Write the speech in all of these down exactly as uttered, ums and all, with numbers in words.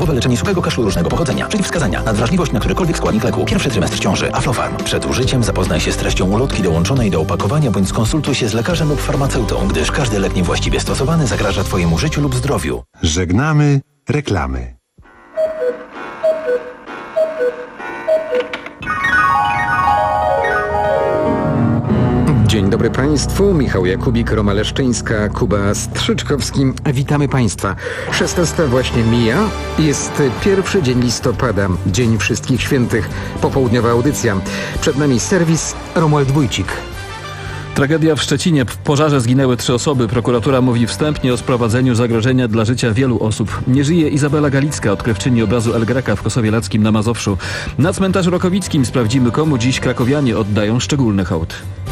Dodatkowe leczenie suchego kaszlu różnego pochodzenia. Przeciwwskazania. Nadwrażliwość na którykolwiek składnik leku. Pierwszy trymestr ciąży. Aflofarm. Przed użyciem zapoznaj się z treścią ulotki dołączonej do opakowania bądź skonsultuj się z lekarzem lub farmaceutą, gdyż każdy lek niewłaściwie stosowany zagraża Twojemu życiu lub zdrowiu. Żegnamy reklamy. Dzień dobry Państwu, Michał Jakubik, Roma Leszczyńska, Kuba Strzyczkowski. Witamy Państwa. szesnasta właśnie mija, jest pierwszy dzień listopada, Dzień Wszystkich Świętych, popołudniowa audycja. Przed nami serwis, Romuald Wójcik. Tragedia w Szczecinie. W pożarze zginęły trzy osoby. Prokuratura mówi wstępnie o sprowadzeniu zagrożenia dla życia wielu osób. Nie żyje Izabela Galicka, odkrywczyni obrazu El Greca w Kosowie Lackim na Mazowszu. Na cmentarzu Rakowickim sprawdzimy, komu dziś krakowianie oddają szczególny hołd.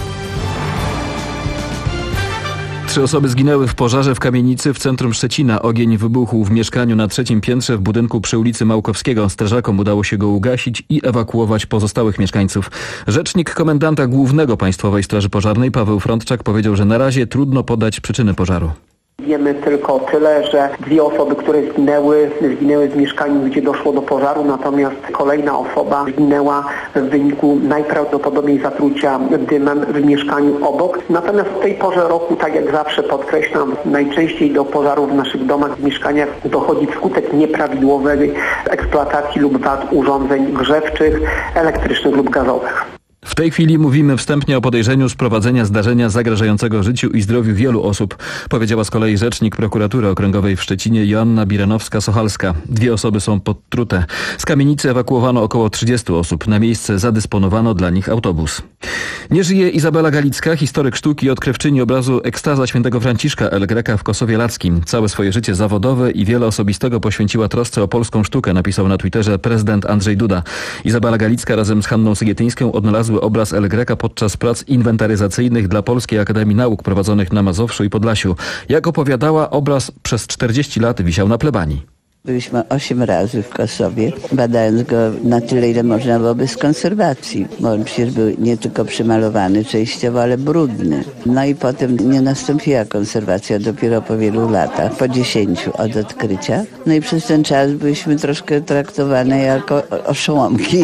Trzy osoby zginęły w pożarze w kamienicy w centrum Szczecina. Ogień wybuchł w mieszkaniu na trzecim piętrze w budynku przy ulicy Małkowskiego. Strażakom udało się go ugasić i ewakuować pozostałych mieszkańców. Rzecznik komendanta głównego Państwowej Straży Pożarnej Paweł Frądczak powiedział, że na razie trudno podać przyczyny pożaru. Wiemy tylko tyle, że dwie osoby, które zginęły, zginęły w mieszkaniu, gdzie doszło do pożaru, natomiast kolejna osoba zginęła w wyniku najprawdopodobniej zatrucia dymem w mieszkaniu obok. Natomiast w tej porze roku, tak jak zawsze podkreślam, najczęściej do pożarów w naszych domach, w mieszkaniach dochodzi wskutek nieprawidłowej eksploatacji lub wad urządzeń grzewczych, elektrycznych lub gazowych. W tej chwili mówimy wstępnie o podejrzeniu sprowadzenia zdarzenia zagrażającego życiu i zdrowiu wielu osób, powiedziała z kolei rzecznik prokuratury okręgowej w Szczecinie Joanna Biranowska-Sochalska. Dwie osoby są podtrute. Z kamienicy ewakuowano około trzydziestu osób. Na miejsce zadysponowano dla nich autobus. Nie żyje Izabela Galicka, historyk sztuki i odkrywczyni obrazu Ekstaza świętego Franciszka El Greca w Kosowie Lackim. Całe swoje życie zawodowe i wiele osobistego poświęciła trosce o polską sztukę, napisał na Twitterze prezydent Andrzej Duda. Izabela Galicka razem z Hanną Sygietyńską odnalazły obraz El Greca podczas prac inwentaryzacyjnych dla Polskiej Akademii Nauk prowadzonych na Mazowszu i Podlasiu. Jak opowiadała, obraz przez czterdzieści lat wisiał na plebanii. Byliśmy osiem razy w Kosowie, badając go na tyle, ile można było bez konserwacji, bo on przecież był nie tylko przymalowany częściowo, ale brudny. No i potem nie nastąpiła konserwacja dopiero po wielu latach, po dziesięciu od odkrycia. No i przez ten czas byliśmy troszkę traktowane jako oszołomki.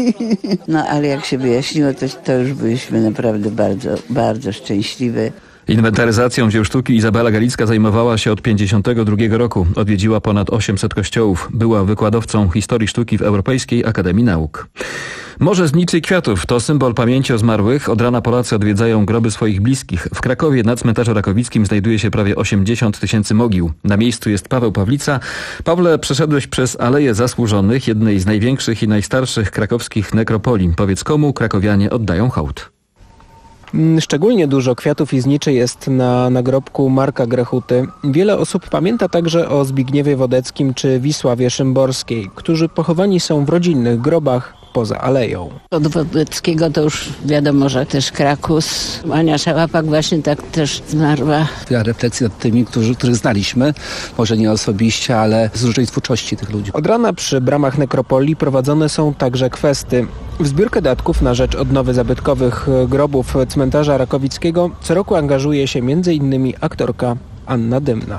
No ale jak się wyjaśniło, to, to już byliśmy naprawdę bardzo, bardzo szczęśliwe. Inwentaryzacją dzieł sztuki Izabela Galicka zajmowała się od pięćdziesiątego drugiego roku. Odwiedziła ponad osiemset kościołów. Była wykładowcą historii sztuki w Europejskiej Akademii Nauk. Morze zniczy kwiatów to symbol pamięci o zmarłych. Od rana Polacy odwiedzają groby swoich bliskich. W Krakowie na cmentarzu Rakowickim znajduje się prawie osiemdziesiąt tysięcy mogił. Na miejscu jest Paweł Pawlica. Pawle, przeszedłeś przez Aleję Zasłużonych, jednej z największych i najstarszych krakowskich nekropolii. Powiedz, komu krakowianie oddają hołd? Szczególnie dużo kwiatów i zniczy jest na nagrobku Marka Grechuty. Wiele osób pamięta także o Zbigniewie Wodeckim czy Wisławie Szymborskiej, którzy pochowani są w rodzinnych grobach poza aleją. Od Wodeckiego to już wiadomo, że też Krakus. Ania Szałapak właśnie tak też zmarła. Ja refleksję nad tymi, którzy, których znaliśmy, może nie osobiście, ale z różnej twórczości tych ludzi. Od rana przy bramach nekropolii prowadzone są także kwesty. W zbiórkę datków na rzecz odnowy zabytkowych grobów cmentarza Rakowickiego co roku angażuje się między innymi aktorka Anna Dymna.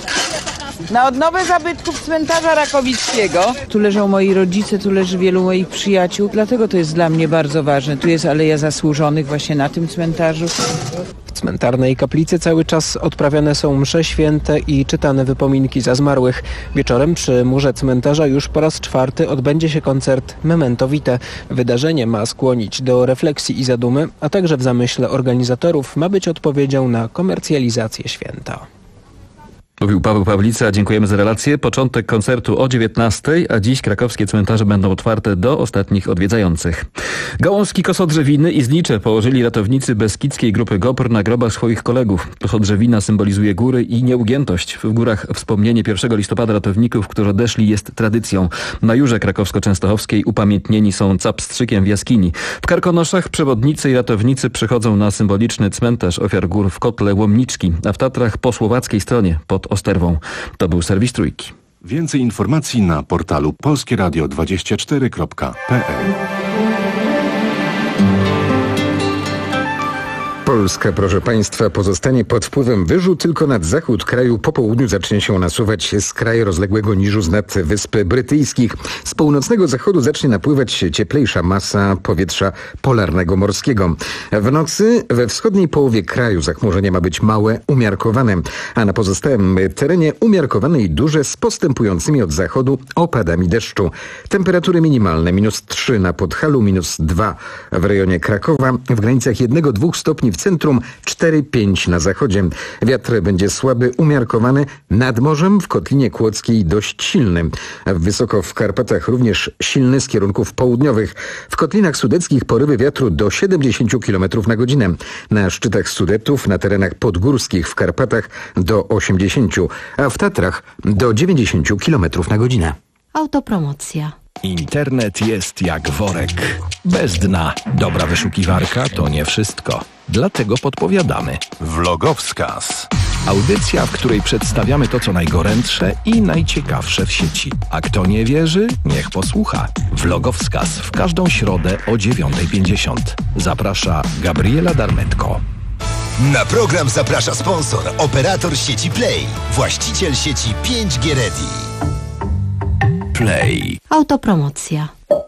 Na odnowę zabytków cmentarza Rakowickiego. Tu leżą moi rodzice, tu leży wielu moich przyjaciół, dlatego to jest dla mnie bardzo ważne. Tu jest Aleja Zasłużonych właśnie na tym cmentarzu. W cmentarnej kaplicy cały czas odprawiane są msze święte i czytane wypominki za zmarłych. Wieczorem przy murze cmentarza już po raz czwarty odbędzie się koncert Memento Vitae. Wydarzenie ma skłonić do refleksji i zadumy, a także w zamyśle organizatorów ma być odpowiedzią na komercjalizację święta. Mówił Paweł Pawlica, dziękujemy za relację. Początek koncertu o dziewiętnastej, a dziś krakowskie cmentarze będą otwarte do ostatnich odwiedzających. Gałązki kosodrzewiny i znicze położyli ratownicy Beskidzkiej Grupy GOPR na grobach swoich kolegów. Kosodrzewina symbolizuje góry i nieugiętość. W górach wspomnienie pierwszego listopada ratowników, którzy odeszli, jest tradycją. Na Jurze Krakowsko-Częstochowskiej upamiętnieni są capstrzykiem w jaskini. W Karkonoszach przewodnicy i ratownicy przychodzą na symboliczny cmentarz ofiar gór w kotle Łomniczki, a w Tatrach po słowackiej stronie pod Osterwą. To był serwis Trójki. Więcej informacji na portalu polskie radio dwadzieścia cztery kropka p l. Polska, proszę Państwa, pozostanie pod wpływem wyżu. Tylko nad zachód kraju po południu zacznie się nasuwać z kraju rozległego niżu z nad Wysp Brytyjskich. Z północnego zachodu zacznie napływać cieplejsza masa powietrza polarnego morskiego. W nocy we wschodniej połowie kraju zachmurzenie ma być małe, umiarkowane, a na pozostałym terenie umiarkowane i duże z postępującymi od zachodu opadami deszczu. Temperatury minimalne minus trzy na Podhalu, minus dwa w rejonie Krakowa, w granicach jeden do dwóch stopni w centrum, cztery do pięciu na zachodzie. Wiatr będzie słaby, umiarkowany, nad morzem w Kotlinie Kłodzkiej dość silny. Wysoko w Karpatach również silny z kierunków południowych. W Kotlinach Sudeckich porywy wiatru do siedemdziesięciu kilometrów na godzinę. Na szczytach Sudetów, na terenach podgórskich w Karpatach do osiemdziesięciu, a w Tatrach do dziewięćdziesięciu kilometrów na godzinę. Autopromocja. Internet jest jak worek. Bez dna. Dobra wyszukiwarka to nie wszystko. Dlatego podpowiadamy. Vlogowskaz. Audycja, w której przedstawiamy to, co najgorętsze i najciekawsze w sieci. A kto nie wierzy, niech posłucha. Vlogowskaz w każdą środę o dziewiąta pięćdziesiąt. Zaprasza Gabriela Darmetko. Na program zaprasza sponsor, operator sieci Play, właściciel sieci pięć G Ready. Play. Autopromocja.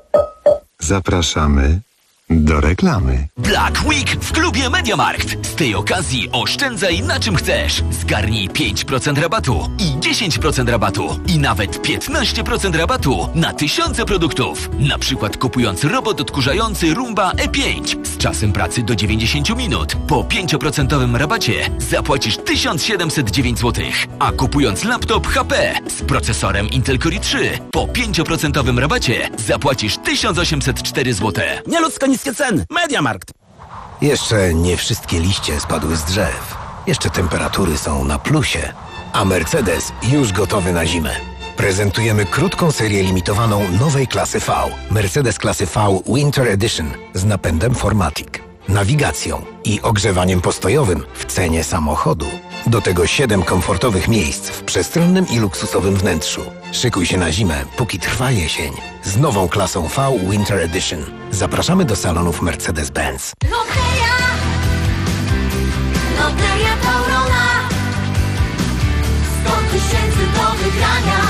Zapraszamy do reklamy. Black Week w klubie MediaMarkt. Z tej okazji oszczędzaj na czym chcesz. Zgarnij pięć procent rabatu i dziesięć procent rabatu i nawet piętnaście procent rabatu na tysiące produktów. Na przykład kupując robot odkurzający Roomba E pięć z czasem pracy do dziewięćdziesięciu minut po pięć procent rabacie zapłacisz tysiąc siedemset dziewięć złotych, a kupując laptop H P z procesorem Intel Core i trzy po pięć procent rabacie zapłacisz tysiąc osiemset cztery złote. Nieludzko niskie ceny. MediaMarkt. Jeszcze nie wszystkie liście spadły z drzew. Jeszcze temperatury są na plusie. A Mercedes już gotowy na zimę. Prezentujemy krótką serię limitowaną nowej klasy V. Mercedes klasy V Winter Edition z napędem cztery matic, nawigacją i ogrzewaniem postojowym w cenie samochodu. Do tego siedem komfortowych miejsc w przestronnym i luksusowym wnętrzu. Szykuj się na zimę, póki trwa jesień. Z nową klasą V Winter Edition. Zapraszamy do salonów Mercedes-Benz. Loteria, Loteria Taurona. sto tysięcy do wygrania.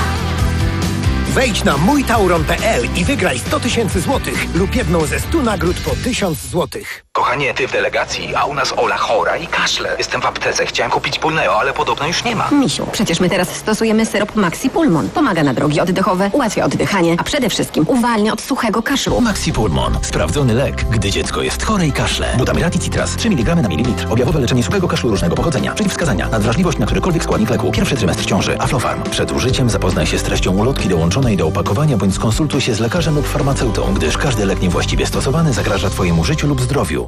Wejdź na mój tauron kropka p l i wygraj sto tysięcy złotych lub jedną ze stu nagród po tysiąc złotych. Kochanie, ty w delegacji, a u nas Ola chora i kaszle. Jestem w aptece, chciałem kupić Pulneo, ale podobno już nie ma. Misiu, przecież my teraz stosujemy syrop Maxi Pulmon. Pomaga na drogi oddechowe, ułatwia oddychanie, a przede wszystkim uwalnia od suchego kaszlu. Maxi Pulmon. Sprawdzony lek, gdy dziecko jest chore i kaszle. Butamyrat i Citras. trzy miligramy na mililitr. Objawowe leczenie suchego kaszlu różnego pochodzenia. Przeciwwskazania. Nadwrażliwość na którykolwiek składnik leku. Pierwszy trymestr ciąży. Aflofarm. Przed użyciem zapoznaj się z treścią ulotki dołączonej do opakowania bądź skonsultuj się z lekarzem lub farmaceutą, gdyż każdy lek niewłaściwie stosowany zagraża Twojemu życiu lub zdrowiu.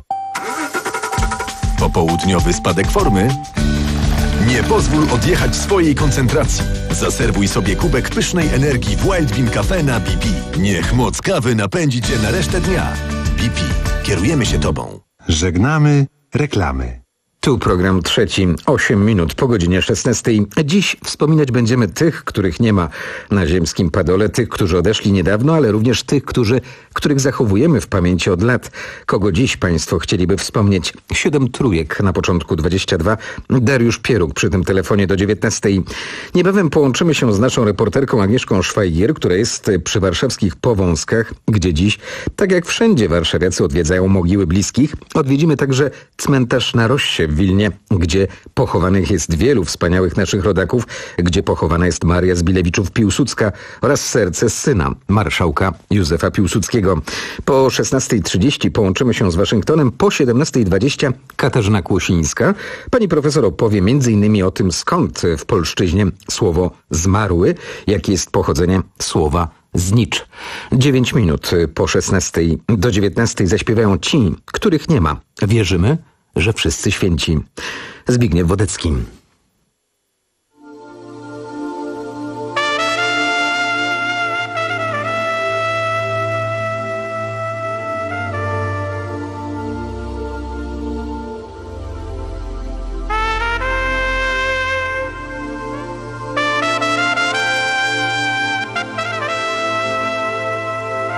Popołudniowy spadek formy? Nie pozwól odjechać swojej koncentracji. Zaserwuj sobie kubek pysznej energii w Wild Bean Cafe na B P. Niech moc kawy napędzi Cię na resztę dnia. B P. Kierujemy się Tobą. Żegnamy reklamy. Tu program trzeci, osiem minut po godzinie szesnastej. Dziś wspominać będziemy tych, których nie ma na ziemskim padole, tych, którzy odeszli niedawno, ale również tych, którzy, których zachowujemy w pamięci od lat. Kogo dziś Państwo chcieliby wspomnieć? Siedem trójek na początku dwadzieścia dwa. Dariusz Pieruk przy tym telefonie do dziewiętnastej. Niebawem połączymy się z naszą reporterką Agnieszką Szwajgier, która jest przy warszawskich Powązkach, gdzie dziś, tak jak wszędzie, warszawiacy odwiedzają mogiły bliskich. Odwiedzimy także cmentarz na Rossie w Wilnie, gdzie pochowanych jest wielu wspaniałych naszych rodaków, gdzie pochowana jest Maria Zbilewiczów-Piłsudska oraz serce syna, marszałka Józefa Piłsudskiego. Po szesnastej trzydzieści połączymy się z Waszyngtonem, po siedemnastej dwadzieścia Katarzyna Kłosińska. Pani profesor opowie między innymi o tym, skąd w polszczyźnie słowo zmarły, jakie jest pochodzenie słowa znicz. Dziewięć minut po szesnastej do dziewiętnastej zaśpiewają ci, których nie ma. Wierzymy, że wszyscy święci. Zbigniew Wodecki.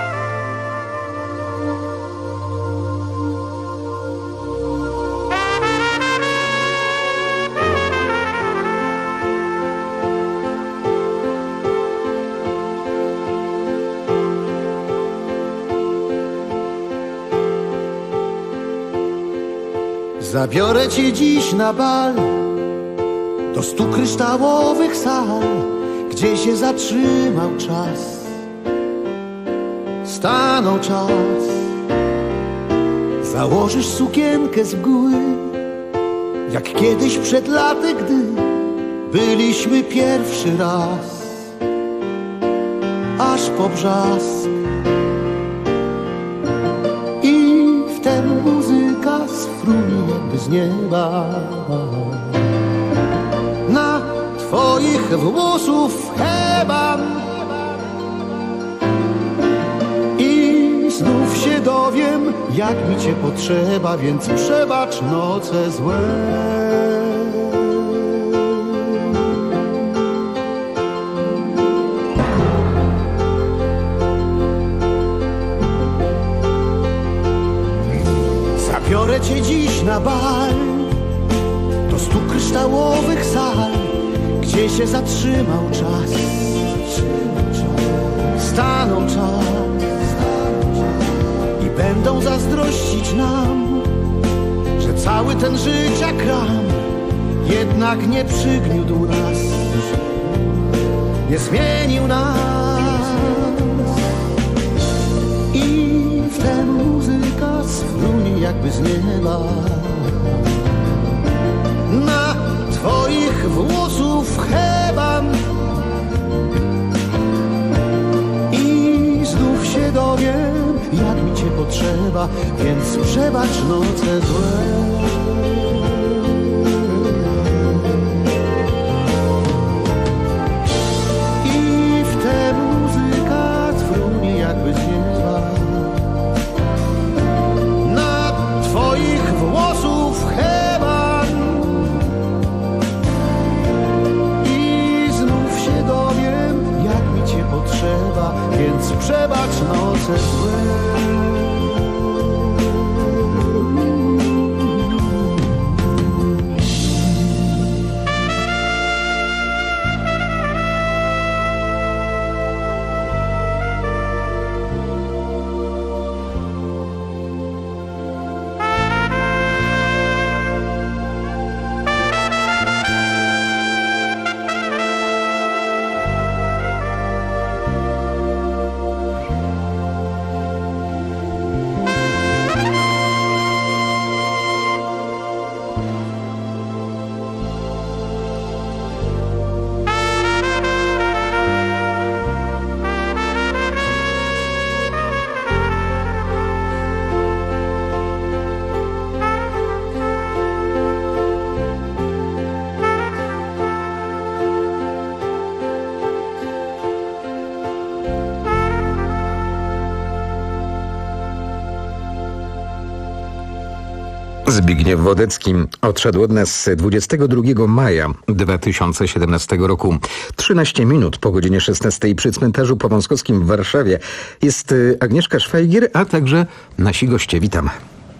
Thank you. Zabiorę cię dziś na bal do stu kryształowych sal, gdzie się zatrzymał czas, stanął czas. Założysz sukienkę z mgły, jak kiedyś przed laty, gdy byliśmy pierwszy raz, aż po brzask. I wtem muzyka sfrunie jakby z nieba. Na twoich włosów heban i znów się dowiem, jak mi cię potrzeba, więc przebacz noce złe. Zabiorę cię dziś na bal do stu kryształowych sal, gdzie się zatrzymał czas, stanął czas. I będą zazdrościć nam, że cały ten życia kram jednak nie przygniótł nas, nie zmienił nas. I wtem muzyka sfrunie jakby z nieba. Na twoich włosów heban i znów się dowiem, jak mi cię potrzeba, więc przebacz noce złe. I wtem muzyka sfrunie jakby z nieba. Na twoich włosów heban i znów się dowiem, jak mi cię potrzeba, więc przebacz noce złe. Zbigniew Wodecki odszedł od nas dwudziestego drugiego maja dwa tysiące siedemnastego roku. trzynaście minut po godzinie szesnastej przy cmentarzu powązkowskim w Warszawie jest Agnieszka Szwajgier, a także nasi goście. Witam.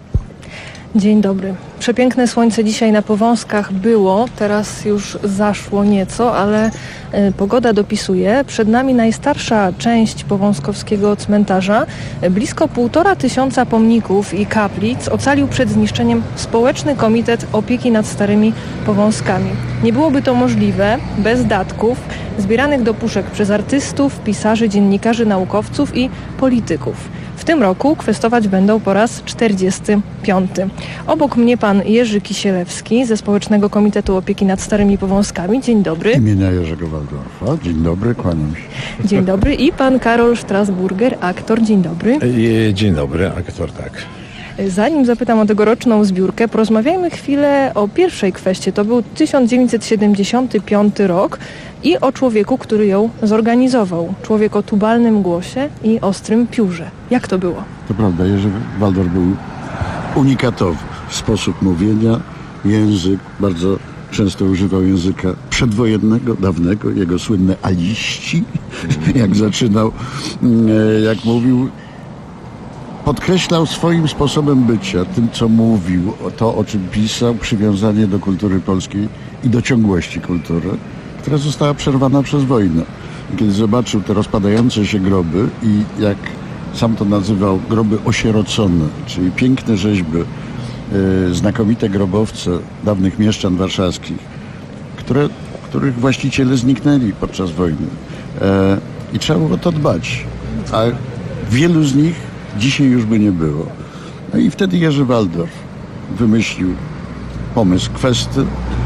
Dzień dobry. Przepiękne słońce dzisiaj na Powązkach było, teraz już zaszło nieco, ale y, pogoda dopisuje. Przed nami najstarsza część powązkowskiego cmentarza. Blisko półtora tysiąca pomników i kaplic ocalił przed zniszczeniem Społeczny Komitet Opieki nad Starymi Powązkami. Nie byłoby to możliwe bez datków zbieranych do puszek przez artystów, pisarzy, dziennikarzy, naukowców i polityków. W tym roku kwestować będą po raz czterdziesty piąty. Obok mnie pan Jerzy Kisielewski ze Społecznego Komitetu Opieki nad Starymi Powązkami. Dzień dobry. Imienia Jerzego Waldorfa. Dzień dobry, kłaniam się. Dzień dobry. I pan Karol Strasburger, aktor. Dzień dobry. Dzień dobry, aktor, tak. Zanim zapytam o tegoroczną zbiórkę, porozmawiajmy chwilę o pierwszej kweście. To był tysiąc dziewięćset siedemdziesiąty piąty rok i o człowieku, który ją zorganizował. Człowiek o tubalnym głosie i ostrym piórze. Jak to było? To prawda, Jerzy Waldor był unikatowy w sposób mówienia, język, bardzo często używał języka przedwojennego, dawnego, jego słynne aliści, jak zaczynał, jak mówił. Podkreślał swoim sposobem bycia, tym co mówił, to o czym pisał, przywiązanie do kultury polskiej i do ciągłości kultury, która została przerwana przez wojnę. I kiedy zobaczył te rozpadające się groby i jak sam to nazywał, groby osierocone, czyli piękne rzeźby y, znakomite grobowce dawnych mieszczan warszawskich, które, których właściciele zniknęli podczas wojny. E, I trzeba było o to dbać. A wielu z nich dzisiaj już by nie było. No i wtedy Jerzy Waldorf wymyślił pomysł kwesty.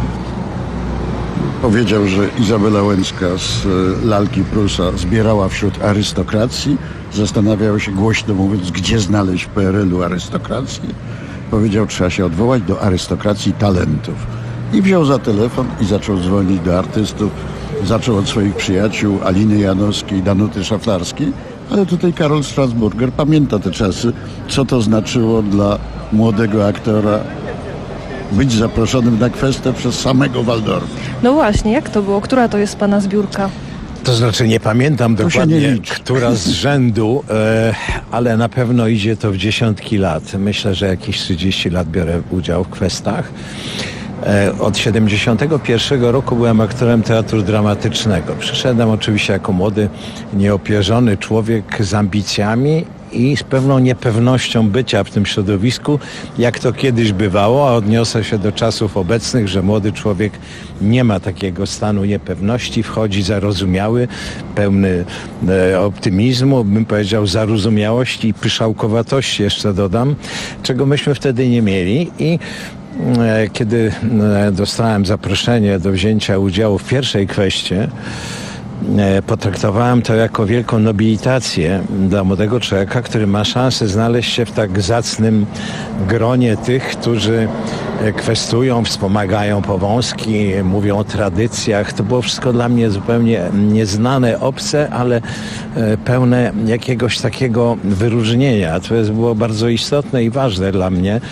Powiedział, że Izabela Łęcka z lalki Prusa zbierała wśród arystokracji. Zastanawiał się, głośno mówiąc, gdzie znaleźć w P R L u arystokrację. Powiedział, trzeba się odwołać do arystokracji talentów. I wziął za telefon i zaczął dzwonić do artystów. Zaczął od swoich przyjaciół Aliny Janowskiej, Danuty Szaflarskiej. Ale tutaj Karol Strasburger pamięta te czasy, co to znaczyło dla młodego aktora być zaproszonym na kwestię przez samego Waldorfa. No właśnie, jak to było? Która to jest pana zbiórka? To znaczy nie pamiętam To się dokładnie, nie liczy. która z rzędu, e, ale na pewno idzie to w dziesiątki lat. Myślę, że jakieś trzydzieści lat biorę udział w kwestach. E, od siedemdziesiątego pierwszego roku byłem aktorem teatru dramatycznego. Przyszedłem oczywiście jako młody, nieopierzony człowiek z ambicjami i z pewną niepewnością bycia w tym środowisku, jak to kiedyś bywało, a odniosę się do czasów obecnych, że młody człowiek nie ma takiego stanu niepewności, wchodzi zarozumiały, pełny e, optymizmu, bym powiedział zarozumiałości i pyszałkowatości, jeszcze dodam, czego myśmy wtedy nie mieli. I e, kiedy e, dostałem zaproszenie do wzięcia udziału w pierwszej kwestii, potraktowałem to jako wielką nobilitację dla młodego człowieka, który ma szansę znaleźć się w tak zacnym gronie tych, którzy kwestują, wspomagają Powązki, mówią o tradycjach. To było wszystko dla mnie zupełnie nieznane, obce, ale pełne jakiegoś takiego wyróżnienia. To jest było bardzo istotne i ważne dla mnie,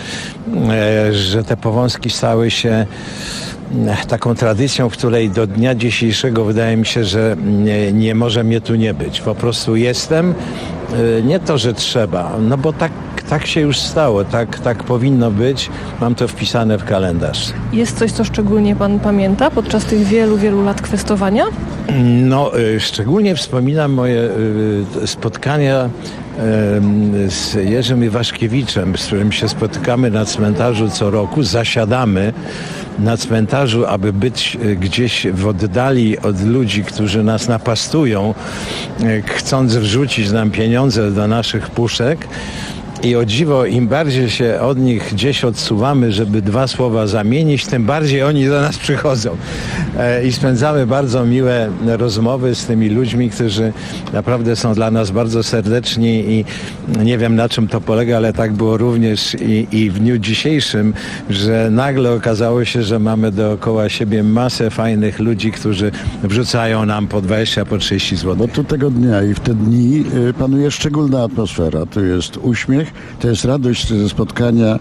że te Powązki stały się taką tradycją, w której do dnia dzisiejszego wydaje mi się, że nie, nie może mnie tu nie być. Po prostu jestem. Nie to, że trzeba, no bo tak, tak się już stało, tak, tak powinno być. Mam to wpisane w kalendarz. Jest coś, co szczególnie pan pamięta podczas tych wielu, wielu lat kwestowania? No, szczególnie wspominam moje spotkania z Jerzym Iwaszkiewiczem, z którym się spotykamy na cmentarzu co roku. Zasiadamy na cmentarzu, aby być gdzieś w oddali od ludzi, którzy nas napastują, chcąc wrzucić nam pieniądze do naszych puszek. I o dziwo, im bardziej się od nich gdzieś odsuwamy, żeby dwa słowa zamienić, tym bardziej oni do nas przychodzą. E, I spędzamy bardzo miłe rozmowy z tymi ludźmi, którzy naprawdę są dla nas bardzo serdeczni i nie wiem, na czym to polega, ale tak było również i, i w dniu dzisiejszym, że nagle okazało się, że mamy dookoła siebie masę fajnych ludzi, którzy wrzucają nam po dwadzieścia, po trzydzieści złotych. Bo tu tego dnia i w te dni y, panuje szczególna atmosfera. Tu jest uśmiech, to jest radość ze spotkania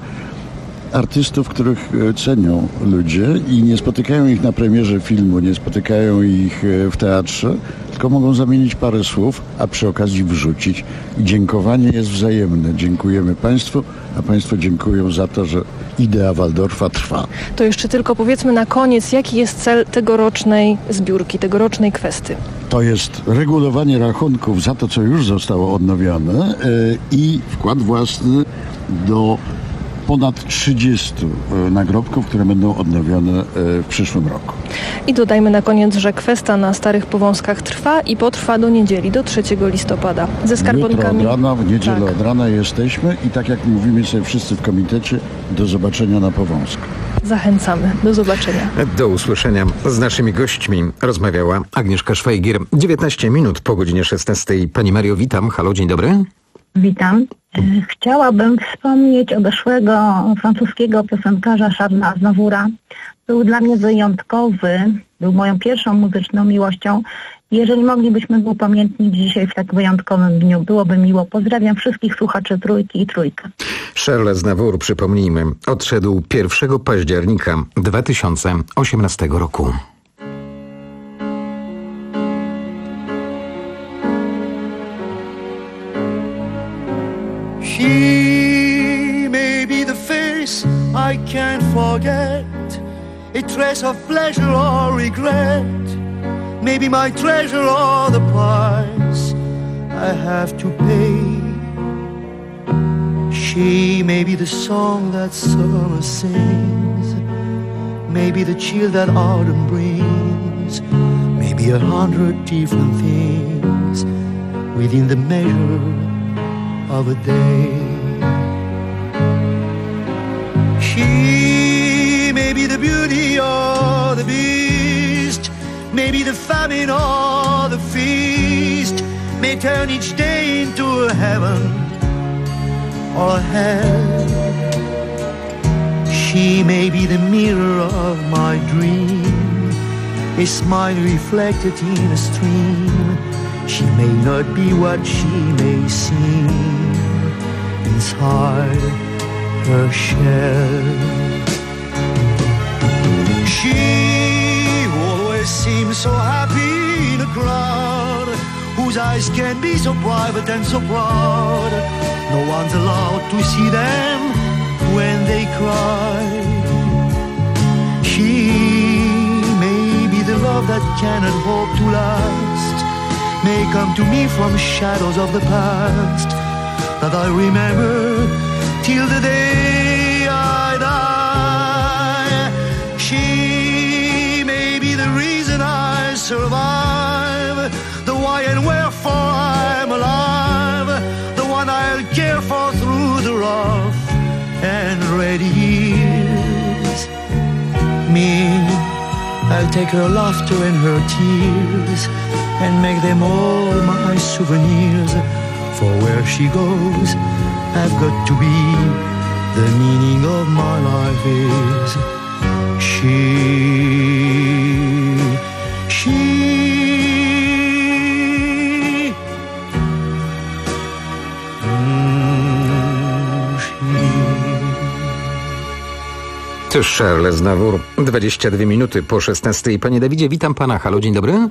artystów, których cenią ludzie i nie spotykają ich na premierze filmu, nie spotykają ich w teatrze, tylko mogą zamienić parę słów, a przy okazji wrzucić. I dziękowanie jest wzajemne. Dziękujemy Państwu, a Państwo dziękują za to, że idea Waldorfa trwa. To jeszcze tylko powiedzmy na koniec, jaki jest cel tegorocznej zbiórki, tegorocznej kwesty? To jest regulowanie rachunków za to, co już zostało odnowione yy, i wkład własny do ponad trzydziestu nagrobków, które będą odnowione w przyszłym roku. I dodajmy na koniec, że kwesta na Starych Powązkach trwa i potrwa do niedzieli, do trzeciego listopada. Ze skarbonkami. Jutro od rana, w niedzielę tak. od rana jesteśmy i tak jak mówimy sobie wszyscy w komitecie, do zobaczenia na Powązkach. Zachęcamy. Do zobaczenia. Do usłyszenia. Z naszymi gośćmi rozmawiała Agnieszka Szwajgier. dziewiętnaście minut po godzinie szesnastej. Pani Mario, witam. Halo, dzień dobry. Witam. Chciałabym wspomnieć odeszłego francuskiego piosenkarza Charlesa Aznavoura. Był dla mnie wyjątkowy, był moją pierwszą muzyczną miłością. Jeżeli moglibyśmy go upamiętnić dzisiaj w tak wyjątkowym dniu, byłoby miło. Pozdrawiam wszystkich słuchaczy Trójki i Trójkę. Charles Aznavour, przypomnijmy, odszedł pierwszego października dwa tysiące osiemnastego roku. She may be the face I can't forget, a trace of pleasure or regret, maybe my treasure or the price I have to pay. She may be the song that summer sings, maybe the chill that autumn brings, maybe a hundred different things within the measure of a day. She may be the beauty or the beast, maybe the famine or the feast, may turn each day into a heaven or a hell. She may be the mirror of my dream, a smile reflected in a stream. She may not be what she may seem inside her shell. She who always seems so happy in a crowd, whose eyes can be so private and so proud, no one's allowed to see them when they cry. She may be the love that cannot hope to last, may come to me from shadows of the past that I remember till the day I die. She may be the reason I survive, the why and wherefore I'm alive, the one I'll care for through the rough and ready years. Me, I'll take her laughter and her tears and make them all my souvenirs. For where she goes, I've got to be. The meaning of my life is she, she. To Charles Znawór, dwadzieścia dwie minuty po szesnastej. Panie Dawidzie, witam pana. Halo, dzień dobry.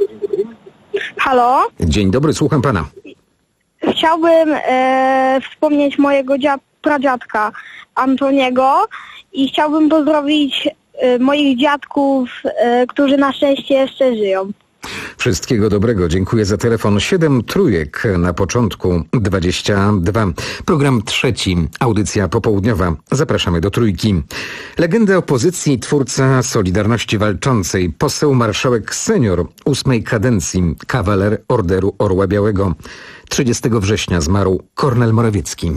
Halo? Dzień dobry, słucham pana. Chciałbym e, wspomnieć mojego dzia- pradziadka Antoniego i chciałbym pozdrowić e, moich dziadków, e, którzy na szczęście jeszcze żyją. Wszystkiego dobrego, dziękuję za telefon. Siedem trójek na początku, dwadzieścia dwa. Program trzeci, audycja popołudniowa. Zapraszamy do trójki. Legenda opozycji, twórca Solidarności Walczącej, poseł marszałek senior ósmej kadencji, kawaler Orderu Orła Białego. trzydziestego września zmarł Kornel Morawiecki.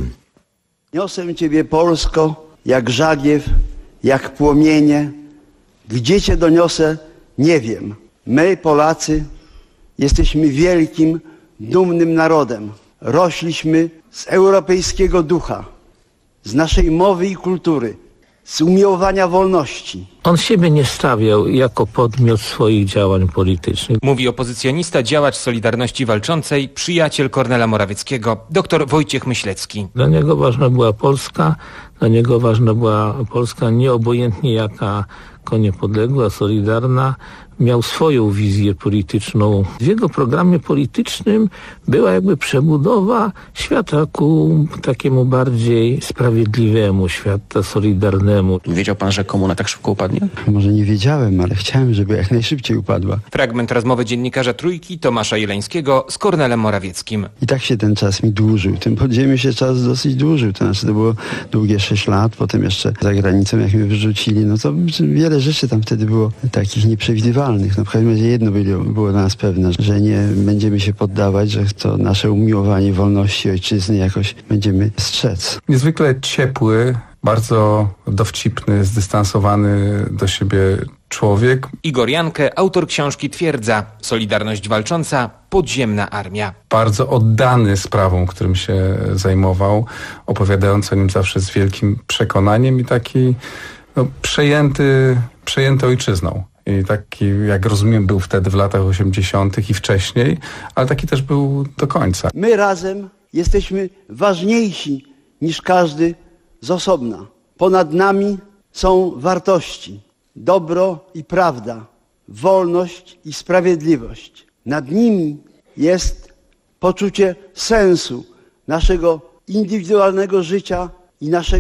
Niosę Ciebie, Polsko, jak żagiew, jak płomienie. Gdzie Cię doniosę, nie wiem. My, Polacy, jesteśmy wielkim, dumnym narodem. Rośliśmy z europejskiego ducha, z naszej mowy i kultury, z umiłowania wolności. On siebie nie stawiał jako podmiot swoich działań politycznych. Mówi opozycjonista, działacz Solidarności Walczącej, przyjaciel Kornela Morawieckiego, dr Wojciech Myślecki. Dla niego ważna była Polska, dla niego ważna była Polska nieobojętnie jaka, tylko niepodległa, solidarna. Miał swoją wizję polityczną. W jego programie politycznym była jakby przebudowa świata ku takiemu bardziej sprawiedliwemu, świata solidarnemu. Wiedział pan, że komuna tak szybko upadnie? Może nie wiedziałem, ale chciałem, żeby jak najszybciej upadła. Fragment rozmowy dziennikarza Trójki Tomasza Jeleńskiego z Kornelem Morawieckim. I tak się ten czas mi dłużył. Tym podziemiu się czas dosyć dłużył. To znaczy to było długie sześć lat, potem jeszcze za granicą jak mnie wyrzucili, no to wiele rzeczy tam wtedy było takich nieprzewidywalnych. No w każdym razie jedno było, było dla nas pewne, że nie będziemy się poddawać, że to nasze umiłowanie wolności ojczyzny jakoś będziemy strzec. Niezwykle ciepły, bardzo dowcipny, zdystansowany do siebie człowiek. Igor Jankę, autor książki Twierdza. Solidarność Walcząca, podziemna armia. Bardzo oddany sprawom, którym się zajmował, opowiadając o nim zawsze z wielkim przekonaniem i taki no, przejęty, przejęty ojczyzną. I taki, jak rozumiem, był wtedy w latach osiemdziesiątych i wcześniej, ale taki też był do końca. My razem jesteśmy ważniejsi niż każdy z osobna. Ponad nami są wartości, dobro i prawda, wolność i sprawiedliwość. Nad nimi jest poczucie sensu naszego indywidualnego życia i naszego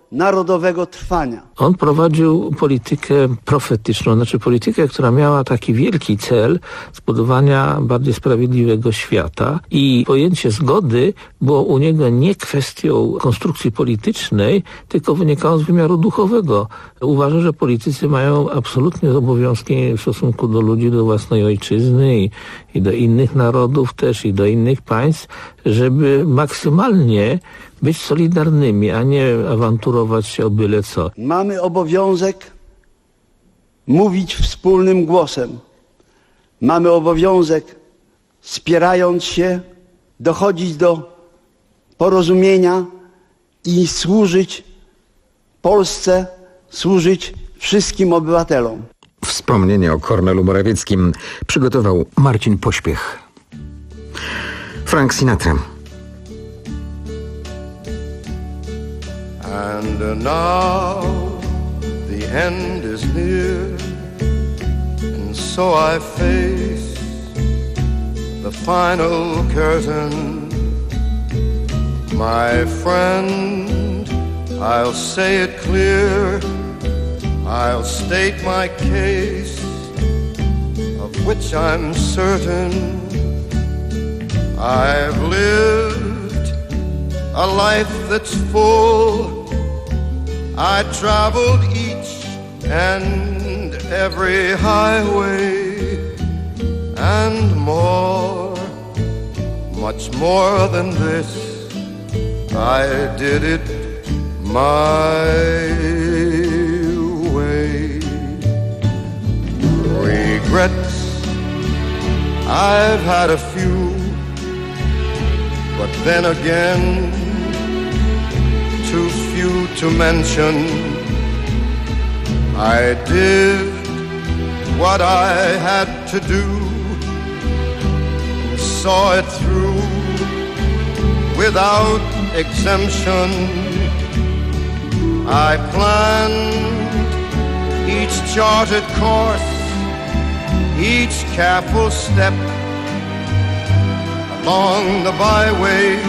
narodowego trwania. On prowadził politykę profetyczną, znaczy politykę, która miała taki wielki cel zbudowania bardziej sprawiedliwego świata i pojęcie zgody było u niego nie kwestią konstrukcji politycznej, tylko wynikało z wymiaru duchowego. Uważa, że politycy mają absolutnie obowiązki w stosunku do ludzi, do własnej ojczyzny i, i do innych narodów też i do innych państw, żeby maksymalnie być solidarnymi, a nie awanturować się o byle co. Mamy obowiązek mówić wspólnym głosem. Mamy obowiązek, spierając się, dochodzić do porozumienia i służyć Polsce, służyć wszystkim obywatelom. Wspomnienie o Kornelu Morawieckim przygotował Marcin Pośpiech. Frank Sinatra. And now the end is near, and so I face the final curtain. My friend, I'll say it clear, I'll state my case, of which I'm certain. I've lived a life that's full. I traveled each and every highway and more, much more than this. I did it my way. Regrets, I've had a few, but then again, too few to mention. I did what I had to do, saw it through without exemption. I planned each charted course, each careful step along the byway.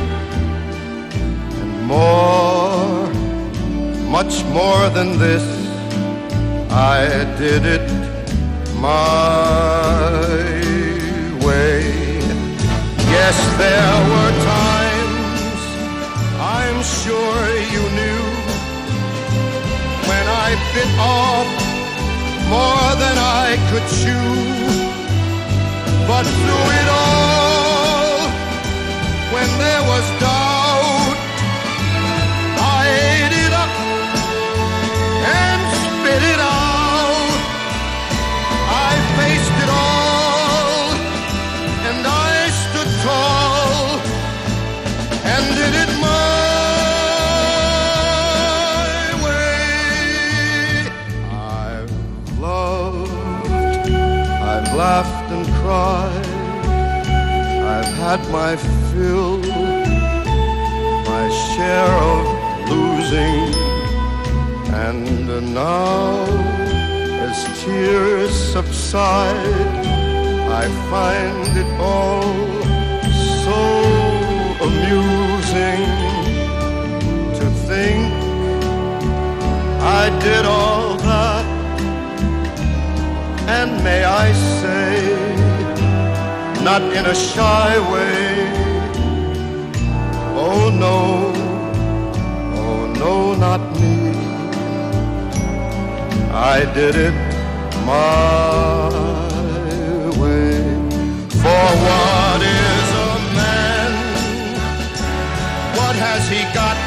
More, much more than this, I did it my way. Yes, there were times, I'm sure you knew, when I bit off more than I could chew. But through it all, when there was doubt, I ate it up and spit it out. I faced it all and I stood tall and did it my way. I've loved, I've laughed and cried, I've had my fill, my share of losing, and now as tears subside, I find it all so amusing to think I did all that, and may I say, not in a shy way, oh no, no, not me. I did it my way. For what is a man? What has he got?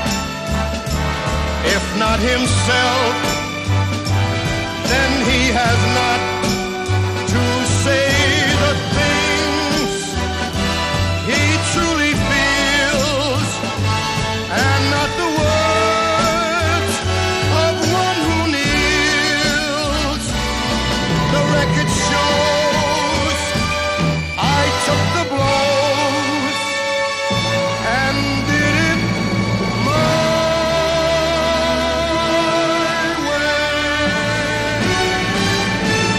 If not himself, then he has not to say the things he truly feels, and not the words of one who kneels. The record shows I took the blows and did it my way.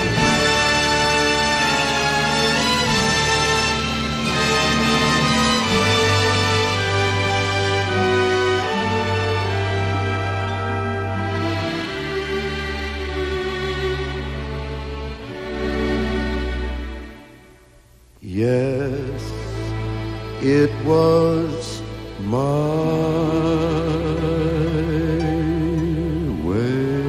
it was my way.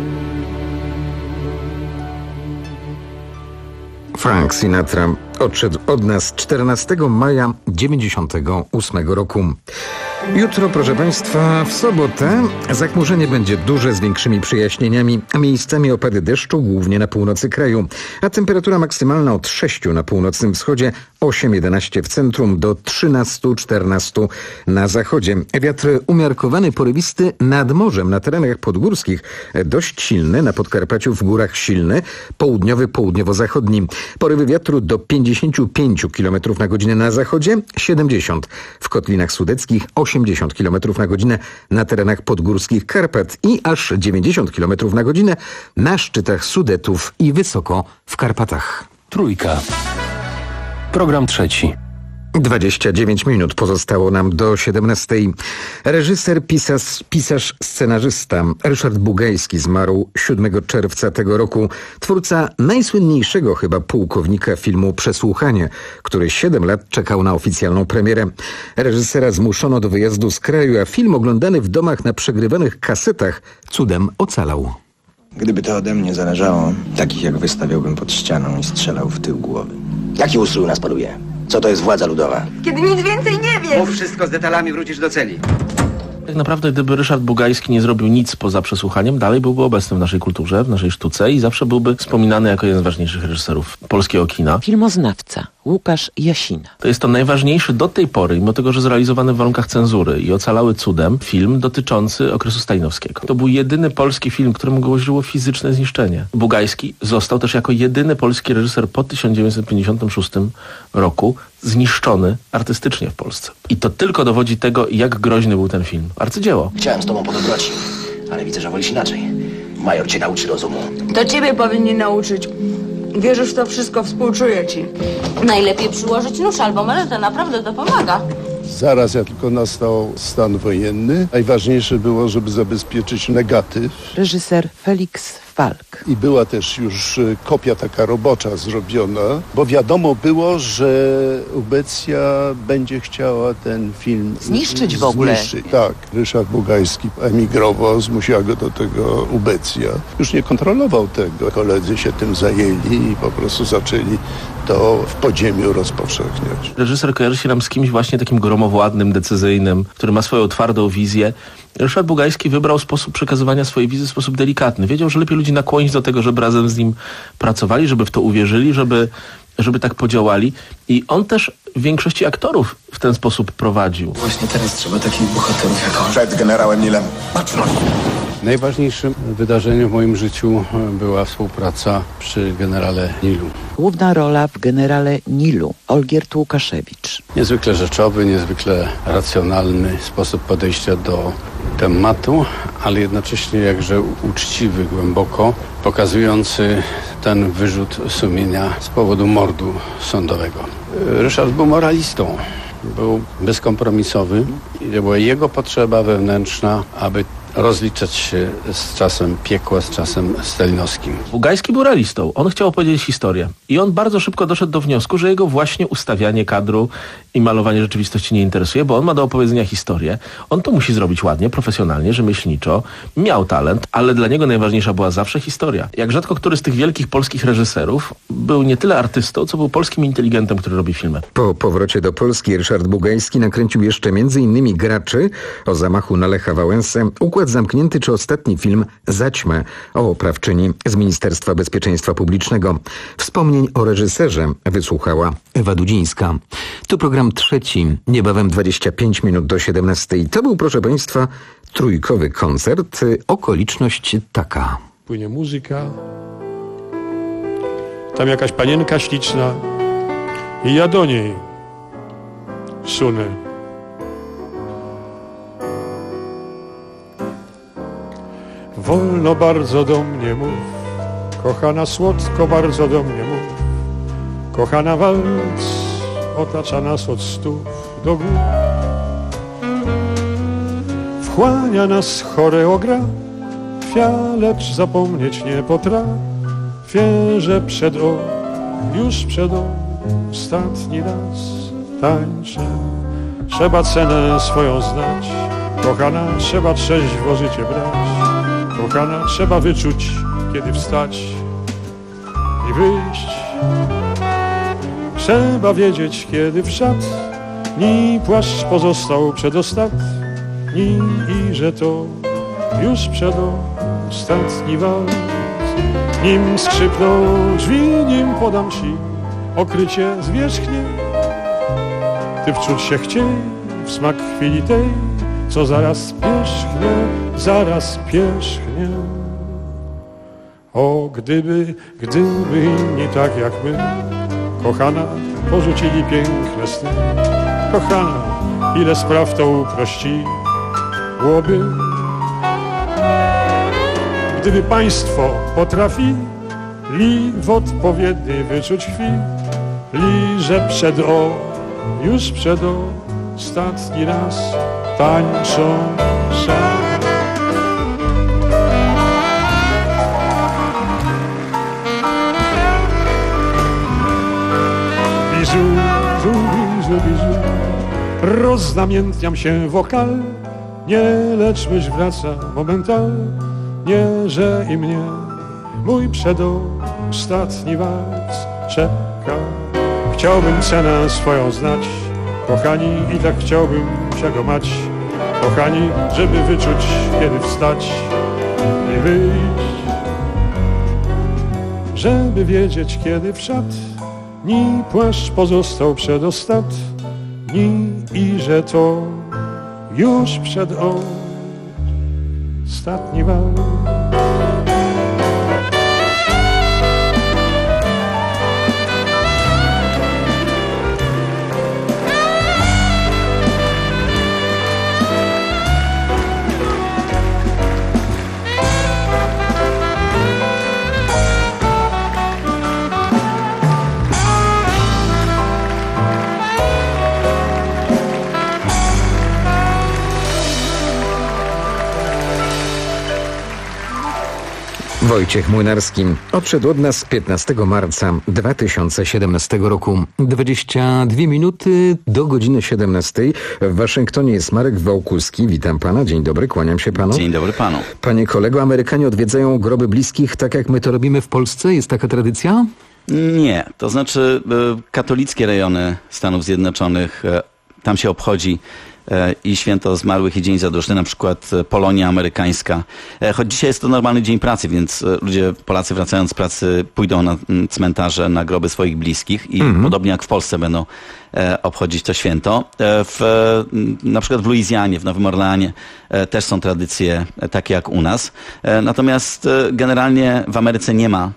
Frank Sinatra odszedł od nas czternastego maja dziewięćdziesiątego ósmego roku. Jutro, proszę Państwa, w sobotę zachmurzenie będzie duże z większymi przejaśnieniami, a miejscami opady deszczu, głównie na północy kraju, a temperatura maksymalna od sześciu na północnym wschodzie, osiem jedenaście w centrum do trzynaście czternaście na zachodzie. Wiatr umiarkowany, porywisty nad morzem, na terenach podgórskich dość silny, na Podkarpaciu w górach silny, południowy, południowo-zachodni. Porywy wiatru do pięćdziesiąt pięć kilometrów na godzinę na zachodzie, siedemdziesiąt w Kotlinach Sudeckich, osiemdziesiąt kilometrów na godzinę na terenach podgórskich Karpat i aż dziewięćdziesiąt kilometrów na godzinę na szczytach Sudetów i wysoko w Karpatach. Trójka. Program trzeci. dwadzieścia dziewięć minut pozostało nam do siedemnastej. Reżyser, pisarz, pisarz, scenarzysta Ryszard Bugajski zmarł siódmego czerwca tego roku. Twórca najsłynniejszego chyba pułkownika filmu Przesłuchanie, który siedem lat czekał na oficjalną premierę. Reżysera zmuszono do wyjazdu z kraju, a film oglądany w domach na przegrywanych kasetach cudem ocalał. Gdyby to ode mnie zależało, takich jak wy stawiałbym pod ścianą i strzelał w tył głowy. Jaki ustrój u nas panuje? Co to jest władza ludowa? Kiedy nic więcej nie wiem. Mów wszystko z detalami, wrócisz do celi. Tak naprawdę, gdyby Ryszard Bugajski nie zrobił nic poza Przesłuchaniem, dalej byłby obecny w naszej kulturze, w naszej sztuce i zawsze byłby wspominany jako jeden z ważniejszych reżyserów polskiego kina. Filmoznawca Łukasz Jasina. To jest to najważniejszy do tej pory, mimo tego, że zrealizowany w warunkach cenzury i ocalały cudem, film dotyczący okresu stalinowskiego. To był jedyny polski film, któremu groziło fizyczne zniszczenie. Bugajski został też jako jedyny polski reżyser po tysiąc dziewięćset pięćdziesiątym szóstym roku zniszczony artystycznie w Polsce. I to tylko dowodzi tego, jak groźny był ten film. Arcydzieło. Chciałem z tobą po dobroci, ale widzę, że wolisz inaczej. Major cię nauczy rozumu. To ciebie powinni nauczyć. Wierzysz w to wszystko, współczuję ci. Najlepiej przyłożyć nóż albo meletę, naprawdę to pomaga. Zaraz jak tylko nastał stan wojenny, najważniejsze było, żeby zabezpieczyć negatyw. Reżyser Felix Falk. I była też już kopia taka robocza zrobiona, bo wiadomo było, że Ubecja będzie chciała ten film zniszczyć w ogóle. Zniszczyć. Tak, Ryszard Bugajski emigrował, zmusiła go do tego Ubecja. Już nie kontrolował tego. Koledzy się tym zajęli i po prostu zaczęli to w podziemiu rozpowszechniać. Reżyser kojarzy się nam z kimś właśnie takim gromowładnym, decyzyjnym, który ma swoją twardą wizję. Ryszard Bugajski wybrał sposób przekazywania swojej wizji w sposób delikatny. Wiedział, że lepiej ludzi nakłonić do tego, żeby razem z nim pracowali, żeby w to uwierzyli, żeby, żeby tak podziałali. I on też większości aktorów w ten sposób prowadził. Właśnie teraz trzeba takich bohaterów jak on. Przed generałem Nilem. Patrz! Najważniejszym wydarzeniem w moim życiu była współpraca przy generale Nilu. Główna rola w generale Nilu Olgierd Łukaszewicz. Niezwykle rzeczowy, niezwykle racjonalny sposób podejścia do tematu, ale jednocześnie jakże uczciwy, głęboko, pokazujący ten wyrzut sumienia z powodu mordu sądowego. Ryszard był moralistą, był bezkompromisowy i to była jego potrzeba wewnętrzna, aby rozliczać się z czasem piekła, z czasem stalinowskim. Bugajski był realistą. On chciał opowiedzieć historię. I on bardzo szybko doszedł do wniosku, że jego właśnie ustawianie kadru i malowanie rzeczywistości nie interesuje, bo on ma do opowiedzenia historię. On to musi zrobić ładnie, profesjonalnie, rzemieślniczo. Miał talent, ale dla niego najważniejsza była zawsze historia. Jak rzadko który z tych wielkich polskich reżyserów był nie tyle artystą, co był polskim inteligentem, który robi filmy. Po powrocie do Polski Ryszard Bugajski nakręcił jeszcze między innymi Graczy o zamachu na Lecha Wałęsę, Układ zamknięty czy ostatni film Zaćmę o oprawczyni z Ministerstwa Bezpieczeństwa Publicznego. Wspomnień o reżyserze wysłuchała Ewa Dudzińska. To program trzeci, niebawem dwadzieścia pięć minut do siedemnastej. To był, proszę Państwa, trójkowy koncert. Okoliczność taka. Płynie muzyka, tam jakaś panienka śliczna i ja do niej sunę. Wolno bardzo do mnie mów, kochana, słodko bardzo do mnie mów. Kochana, walc otacza nas od stóp do gór. Wchłania nas choreografia, lecz zapomnieć nie potrafię, że przed o, już przed o, ostatni raz tańczę trzeba cenę swoją znać. Kochana, trzeba trzeźwo życie brać. Kochana, trzeba wyczuć, kiedy wstać i wyjść. Trzeba wiedzieć, kiedy wszedł, ni płaszcz pozostał przedostatni i że to już przedostatni walc. Nim skrzypną drzwi, nim podam ci okrycie zwierzchnie, ty wczuć się chciej w smak chwili tej, co zaraz pierzchnie, zaraz pierzchnie. O, gdyby, gdyby inni tak jak my, kochana, porzucili piękne sny. Kochana, ile spraw to uprościłoby. Gdyby państwo potrafili w odpowiedniej wyczuć chwili, że przed o, już przed ostatni raz tańczą szal. Bizu, bizu, bizu, roznamiętniam się wokalnie, lecz myśl wraca momentalnie, że i mnie mój przedostatni walc czeka. Chciałbym cenę swoją znać, kochani, i tak chciałbym czego mać, kochani, żeby wyczuć, kiedy wstać i wyjść, żeby wiedzieć, kiedy wszedł, ni płaszcz pozostał przedostatni i że to już przed ostatni walc. Wojciech Młynarski odszedł od nas piętnastego marca dwa tysiące siedemnastego roku. dwadzieścia dwie minuty do godziny siedemnastej. W Waszyngtonie jest Marek Wałkuski. Witam pana. Dzień dobry, kłaniam się panu. Dzień dobry panu. Panie kolego, Amerykanie odwiedzają groby bliskich tak jak my to robimy w Polsce? Jest taka tradycja? Nie. To znaczy katolickie rejony Stanów Zjednoczonych, tam się obchodzi i Święto Zmarłych i Dzień Zaduszny, na przykład Polonia amerykańska. Choć dzisiaj jest to normalny dzień pracy, więc ludzie, Polacy wracając z pracy pójdą na cmentarze, na groby swoich bliskich i mm-hmm. podobnie jak w Polsce będą obchodzić to święto. W, na przykład w Luizjanie, w Nowym Orleanie też są tradycje takie jak u nas. Natomiast generalnie w Ameryce nie ma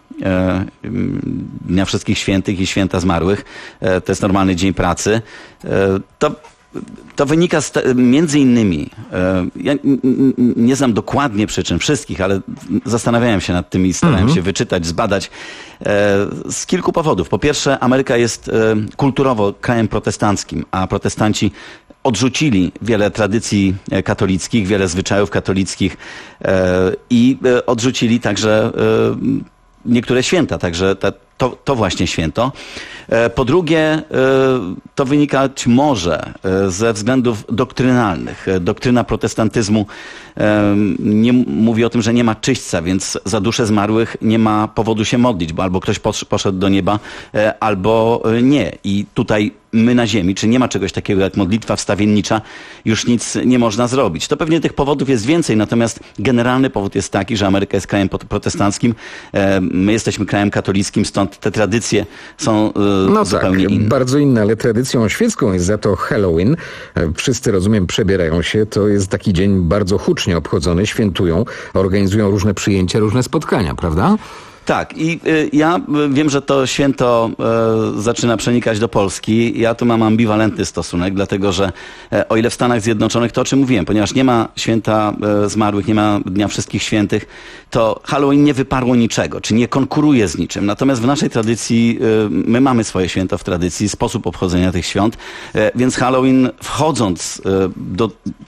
Dnia Wszystkich Świętych i Święta Zmarłych. To jest normalny dzień pracy. To To wynika z te, między innymi, e, ja nie znam dokładnie przyczyn wszystkich, ale zastanawiałem się nad tym i starałem mm-hmm. się wyczytać, zbadać e, z kilku powodów. Po pierwsze, Ameryka jest e, kulturowo krajem protestanckim, a protestanci odrzucili wiele tradycji katolickich, wiele zwyczajów katolickich e, i e, odrzucili także e, niektóre święta, także ta, to, to właśnie święto. Po drugie, to wynikać może ze względów doktrynalnych. Doktryna protestantyzmu nie mówi o tym, że nie ma czyśćca, więc za dusze zmarłych nie ma powodu się modlić, bo albo ktoś poszedł do nieba, albo nie. I tutaj my na ziemi, czy nie ma czegoś takiego jak modlitwa wstawiennicza, już nic nie można zrobić. To pewnie tych powodów jest więcej, natomiast generalny powód jest taki, że Ameryka jest krajem protestanckim, my jesteśmy krajem katolickim, stąd te tradycje są no zupełnie tak, inne. Bardzo inne, ale tradycją świecką jest za to Halloween. Wszyscy, rozumiem, przebierają się. To jest taki dzień bardzo hucznie obchodzony, świętują, organizują różne przyjęcia, różne spotkania, prawda? Tak, i y, ja wiem, że to święto y, zaczyna przenikać do Polski. Ja tu mam ambiwalentny stosunek, dlatego że y, o ile w Stanach Zjednoczonych, to o czym mówiłem, ponieważ nie ma Święta y, Zmarłych, nie ma Dnia Wszystkich Świętych, to Halloween nie wyparło niczego, czy nie konkuruje z niczym. Natomiast w naszej tradycji, y, my mamy swoje święto w tradycji, sposób obchodzenia tych świąt, y, więc Halloween wchodząc y, do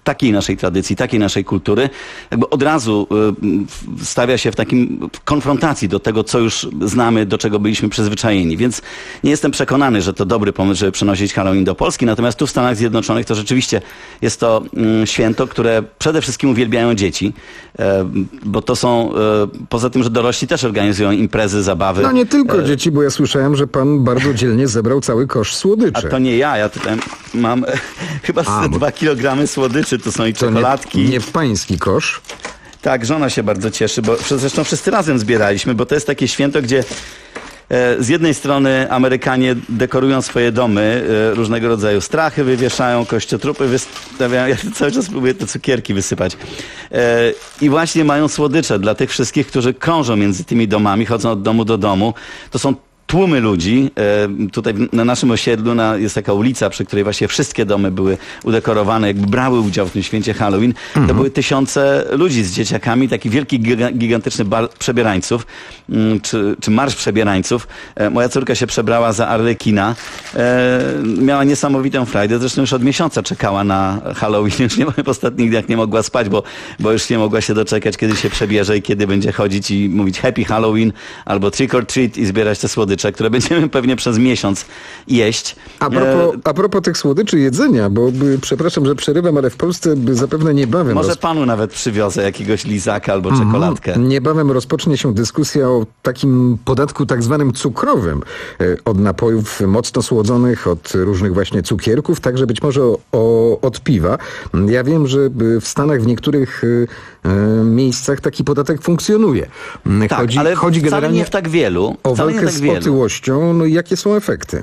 takiej naszej tradycji, takiej naszej kultury, jakby od razu y, stawia się w takim w konfrontacji do tego, co już znamy, do czego byliśmy przyzwyczajeni. Więc nie jestem przekonany, że to dobry pomysł, żeby przenosić Halloween do Polski. Natomiast tu w Stanach Zjednoczonych to rzeczywiście jest to y, święto, które przede wszystkim uwielbiają dzieci, y, bo to są, y, poza tym, że dorośli też organizują imprezy, zabawy. No nie tylko y, dzieci, bo ja słyszałem, że pan bardzo dzielnie zebrał cały kosz słodyczy. A to nie ja, ja tutaj mam chyba A, dwa kilogramy słodyczy, tu są i czekoladki. Nie, nie pański kosz? Tak, żona się bardzo cieszy, bo zresztą wszyscy razem zbieraliśmy, bo to jest takie święto, gdzie e, z jednej strony Amerykanie dekorują swoje domy, e, różnego rodzaju strachy wywieszają, kościotrupy wystawiają, ja cały czas próbuję te cukierki wysypać. E, I właśnie mają słodycze dla tych wszystkich, którzy krążą między tymi domami, chodzą od domu do domu. To są tłumy ludzi. Tutaj na naszym osiedlu na, jest taka ulica, przy której właśnie wszystkie domy były udekorowane, jakby brały udział w tym święcie Halloween. Mhm. To były tysiące ludzi z dzieciakami, taki wielki, gigantyczny bal przebierańców, czy, czy marsz przebierańców. Moja córka się przebrała za Arlekina. Miała niesamowitą frajdę, zresztą już od miesiąca czekała na Halloween. Już nie, w ostatnich dniach nie mogła spać, bo, bo już nie mogła się doczekać, kiedy się przebierze i kiedy będzie chodzić i mówić Happy Halloween albo Trick or Treat i zbierać te słodycze, które będziemy pewnie przez miesiąc jeść. A propos, a propos tych słodyczy jedzenia, bo by, przepraszam, że przerywam, ale w Polsce by zapewne niebawem... Może roz... panu nawet przywiozę jakiegoś lizaka albo czekoladkę. Mm, niebawem rozpocznie się dyskusja o takim podatku tak zwanym cukrowym. Od napojów mocno słodzonych, od różnych właśnie cukierków, także być może o, o, od piwa. Ja wiem, że w Stanach w niektórych e, miejscach taki podatek funkcjonuje. Tak, chodzi, ale chodzi wcale generalnie nie w tak wielu. o Wcale walkę nie tak z wielu. otyłością. No i jakie są efekty?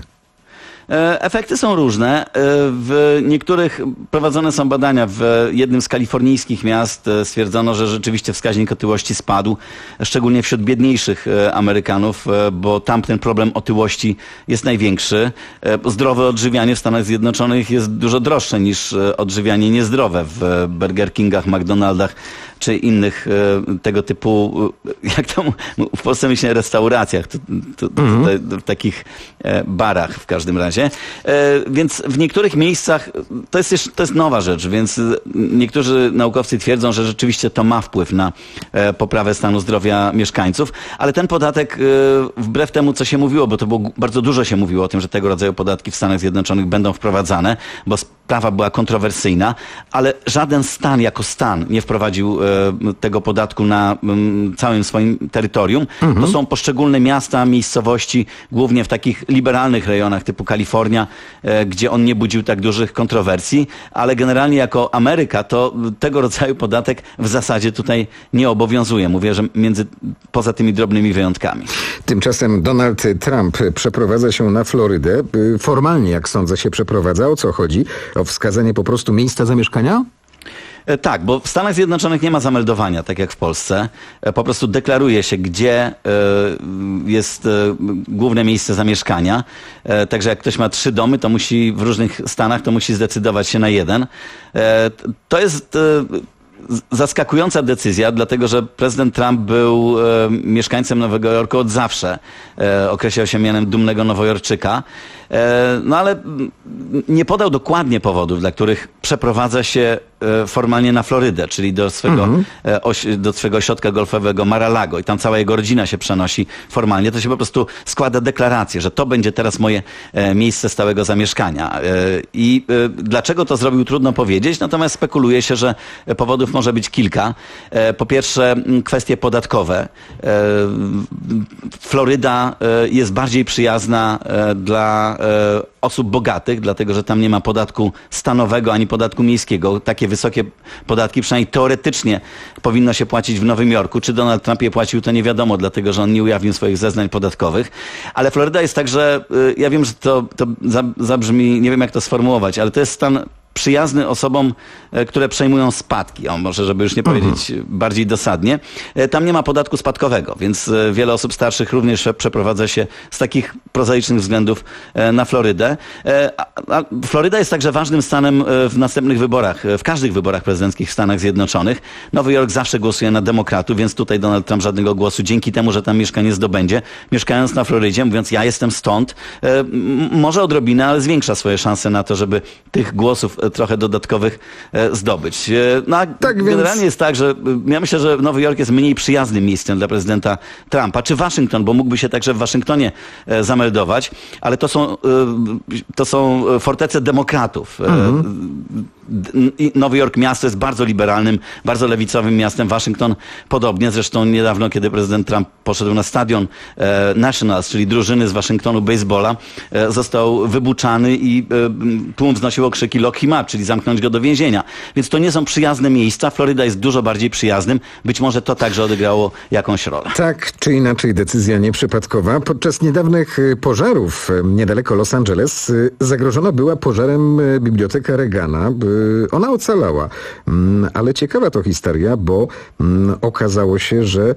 Efekty są różne. W niektórych prowadzone są badania. W jednym z kalifornijskich miast stwierdzono, że rzeczywiście wskaźnik otyłości spadł, szczególnie wśród biedniejszych Amerykanów, bo tam ten problem otyłości jest największy. Zdrowe odżywianie w Stanach Zjednoczonych jest dużo droższe niż odżywianie niezdrowe w Burger Kingach, McDonaldach czy innych tego typu, jak to w Polsce myślę, restauracjach, to, to, to, to, w takich barach w każdym razie. Więc w niektórych miejscach, to jest, jeszcze, to jest nowa rzecz, więc niektórzy naukowcy twierdzą, że rzeczywiście to ma wpływ na poprawę stanu zdrowia mieszkańców, ale ten podatek, wbrew temu, co się mówiło, bo to było, bardzo dużo się mówiło o tym, że tego rodzaju podatki w Stanach Zjednoczonych będą wprowadzane, bo sprawa była kontrowersyjna, ale żaden stan jako stan nie wprowadził tego podatku na całym swoim terytorium. Mhm. To są poszczególne miasta, miejscowości, głównie w takich liberalnych rejonach typu Kalifornia, gdzie on nie budził tak dużych kontrowersji, ale generalnie jako Ameryka to tego rodzaju podatek w zasadzie tutaj nie obowiązuje. Mówię, że między, poza tymi drobnymi wyjątkami. Tymczasem Donald Trump przeprowadza się na Florydę. Formalnie, jak sądzę, się przeprowadza. O co chodzi? O wskazanie po prostu miejsca zamieszkania? Tak, bo w Stanach Zjednoczonych nie ma zameldowania, tak jak w Polsce. Po prostu deklaruje się, gdzie jest główne miejsce zamieszkania. Także jak ktoś ma trzy domy, to musi w różnych stanach, to musi zdecydować się na jeden. To jest zaskakująca decyzja, dlatego że prezydent Trump był e, mieszkańcem Nowego Jorku od zawsze. E, określał się mianem dumnego Nowojorczyka. E, no ale nie podał dokładnie powodów, dla których przeprowadza się e, formalnie na Florydę, czyli do swego, mhm. e, oś, do swego ośrodka golfowego Mar-a-Lago i tam cała jego rodzina się przenosi formalnie. To się po prostu składa deklarację, że to będzie teraz moje e, miejsce stałego zamieszkania. E, I e, dlaczego to zrobił, trudno powiedzieć, natomiast spekuluje się, że powodów może być kilka. Po pierwsze, kwestie podatkowe. Floryda jest bardziej przyjazna dla osób bogatych, dlatego że tam nie ma podatku stanowego ani podatku miejskiego. Takie wysokie podatki, przynajmniej teoretycznie, powinno się płacić w Nowym Jorku. Czy Donald Trump je płacił, to nie wiadomo, dlatego że on nie ujawnił swoich zeznań podatkowych. Ale Floryda jest także, ja wiem, że to, to zabrzmi, nie wiem jak to sformułować, ale to jest stan przyjazny osobom, które przejmują spadki. O, może, żeby już nie powiedzieć mhm. bardziej dosadnie. Tam nie ma podatku spadkowego, więc wiele osób starszych również przeprowadza się z takich prozaicznych względów na Florydę. A Floryda jest także ważnym stanem w następnych wyborach, w każdych wyborach prezydenckich w Stanach Zjednoczonych. Nowy Jork zawsze głosuje na demokratów, więc tutaj Donald Trump żadnego głosu dzięki temu, że tam mieszka, nie zdobędzie. Mieszkając na Florydzie, mówiąc ja jestem stąd, może odrobinę, ale zwiększa swoje szanse na to, żeby tych głosów trochę dodatkowych zdobyć. No a tak generalnie więc... jest tak, że ja myślę, że Nowy Jork jest mniej przyjaznym miejscem dla prezydenta Trumpa, czy Waszyngton, bo mógłby się także w Waszyngtonie zameldować, ale to są, to są fortece demokratów. Mhm. Nowy Jork miasto jest bardzo liberalnym, bardzo lewicowym miastem. Waszyngton podobnie. Zresztą niedawno, kiedy prezydent Trump poszedł na stadion e, Nationals, czyli drużyny z Waszyngtonu baseballa, e, został wybuczany i e, tłum wznosił okrzyki lock him up, czyli zamknąć go do więzienia. Więc to nie są przyjazne miejsca. Floryda jest dużo bardziej przyjaznym. Być może to także odegrało jakąś rolę. Tak czy inaczej decyzja nieprzypadkowa. Podczas niedawnych pożarów niedaleko Los Angeles zagrożona była pożarem biblioteka Reagana. Ona ocalała, ale ciekawa to historia, bo okazało się, że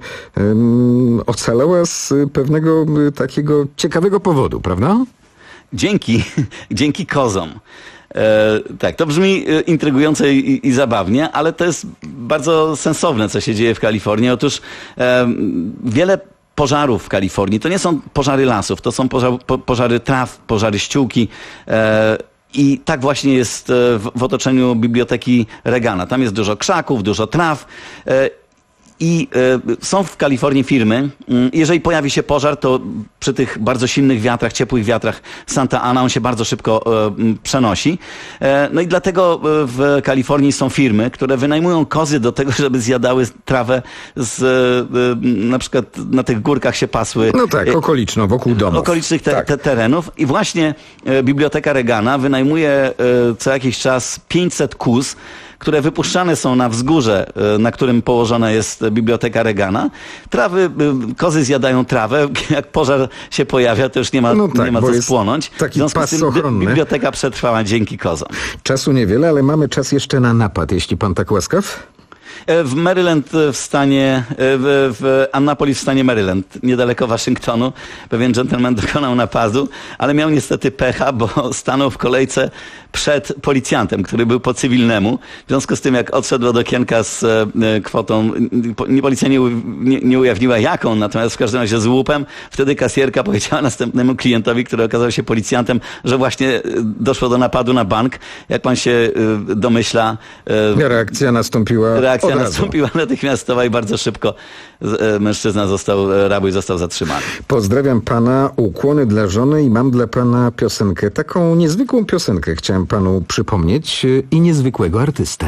ocalała z pewnego takiego ciekawego powodu, prawda? Dzięki, dzięki kozom. E, tak, to brzmi intrygująco i, i zabawnie, ale to jest bardzo sensowne, co się dzieje w Kalifornii. Otóż e, wiele pożarów w Kalifornii to nie są pożary lasów, to są pożar, po, pożary traw, pożary ściółki. E, I tak właśnie jest w, w otoczeniu biblioteki Reagana. Tam jest dużo krzaków, dużo traw. E, I y, są w Kalifornii firmy, y, jeżeli pojawi się pożar, to przy tych bardzo silnych wiatrach, ciepłych wiatrach Santa Ana, on się bardzo szybko y, przenosi. E, no i dlatego y, w Kalifornii są firmy, które wynajmują kozy do tego, żeby zjadały trawę z, y, y, na przykład na tych górkach się pasły. No tak, okoliczno, wokół domów. Okolicznych te, tak. te terenów. I właśnie y, biblioteka Reagana wynajmuje y, co jakiś czas pięćset kóz, które wypuszczane są na wzgórze, na którym położona jest biblioteka Reagana. Trawy, kozy zjadają trawę. Jak pożar się pojawia, to już nie ma, no tak, nie ma co spłonąć. Taki w związku z tym ochronny. Biblioteka przetrwała dzięki kozom. Czasu niewiele, ale mamy czas jeszcze na napad, jeśli pan tak łaskaw. W Maryland w stanie, w, w Annapolis w stanie Maryland, niedaleko Waszyngtonu, pewien dżentelmen dokonał napadu, ale miał niestety pecha, bo stanął w kolejce przed policjantem, który był po cywilnemu. W związku z tym, jak odszedł od okienka z kwotą, policja nie, nie, nie ujawniła jaką, natomiast w każdym razie z łupem, wtedy kasjerka powiedziała następnemu klientowi, który okazał się policjantem, że właśnie doszło do napadu na bank. Jak pan się domyśla... Reakcja nastąpiła Reakcja nastąpiła natychmiastowa i bardzo szybko mężczyzna został, rabój został zatrzymany. Pozdrawiam pana, ukłony dla żony i mam dla pana piosenkę. Taką niezwykłą piosenkę chciałem panu przypomnieć i niezwykłego artystę.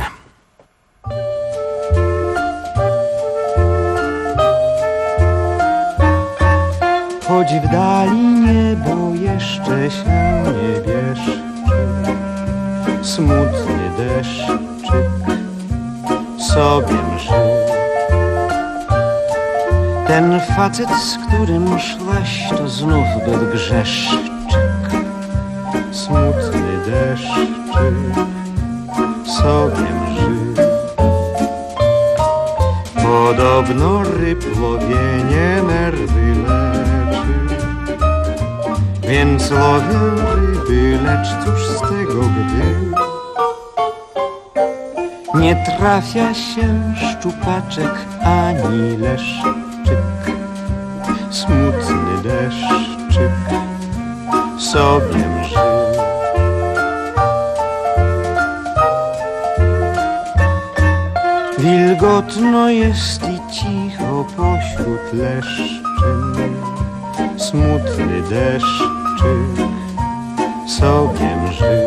Choć w dali niebo jeszcze się nie wieszczy, smutny deszczyk sobie mszy. Ten facet, z którym szłaś, to znów był grzeszczyk, smutny deszczyk sobie mrzy. Podobno rybłowienie nerwy leczy, więc lowię ryby, lecz cóż z tego, gdy nie trafia się szczupaczek ani leszczyk, smutny deszczyk sobie mrzy. Wilgotno jest i cicho pośród leszczyn, smutny deszczyk sobie mrzy.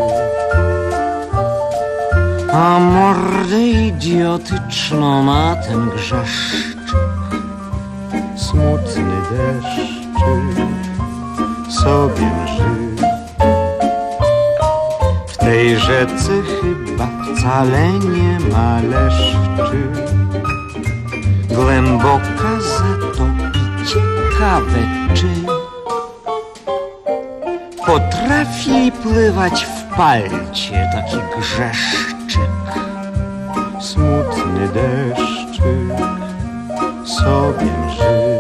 A mordę idiotyczną ma ten grzeszczyk, smutny deszczyk sobie mrzy. W tej rzece chyba wcale nie ma leszczy, głęboka za to i ciekawe, czy potrafi pływać w palcie taki grzeszczyk, smutny deszczyk sobie mrzy.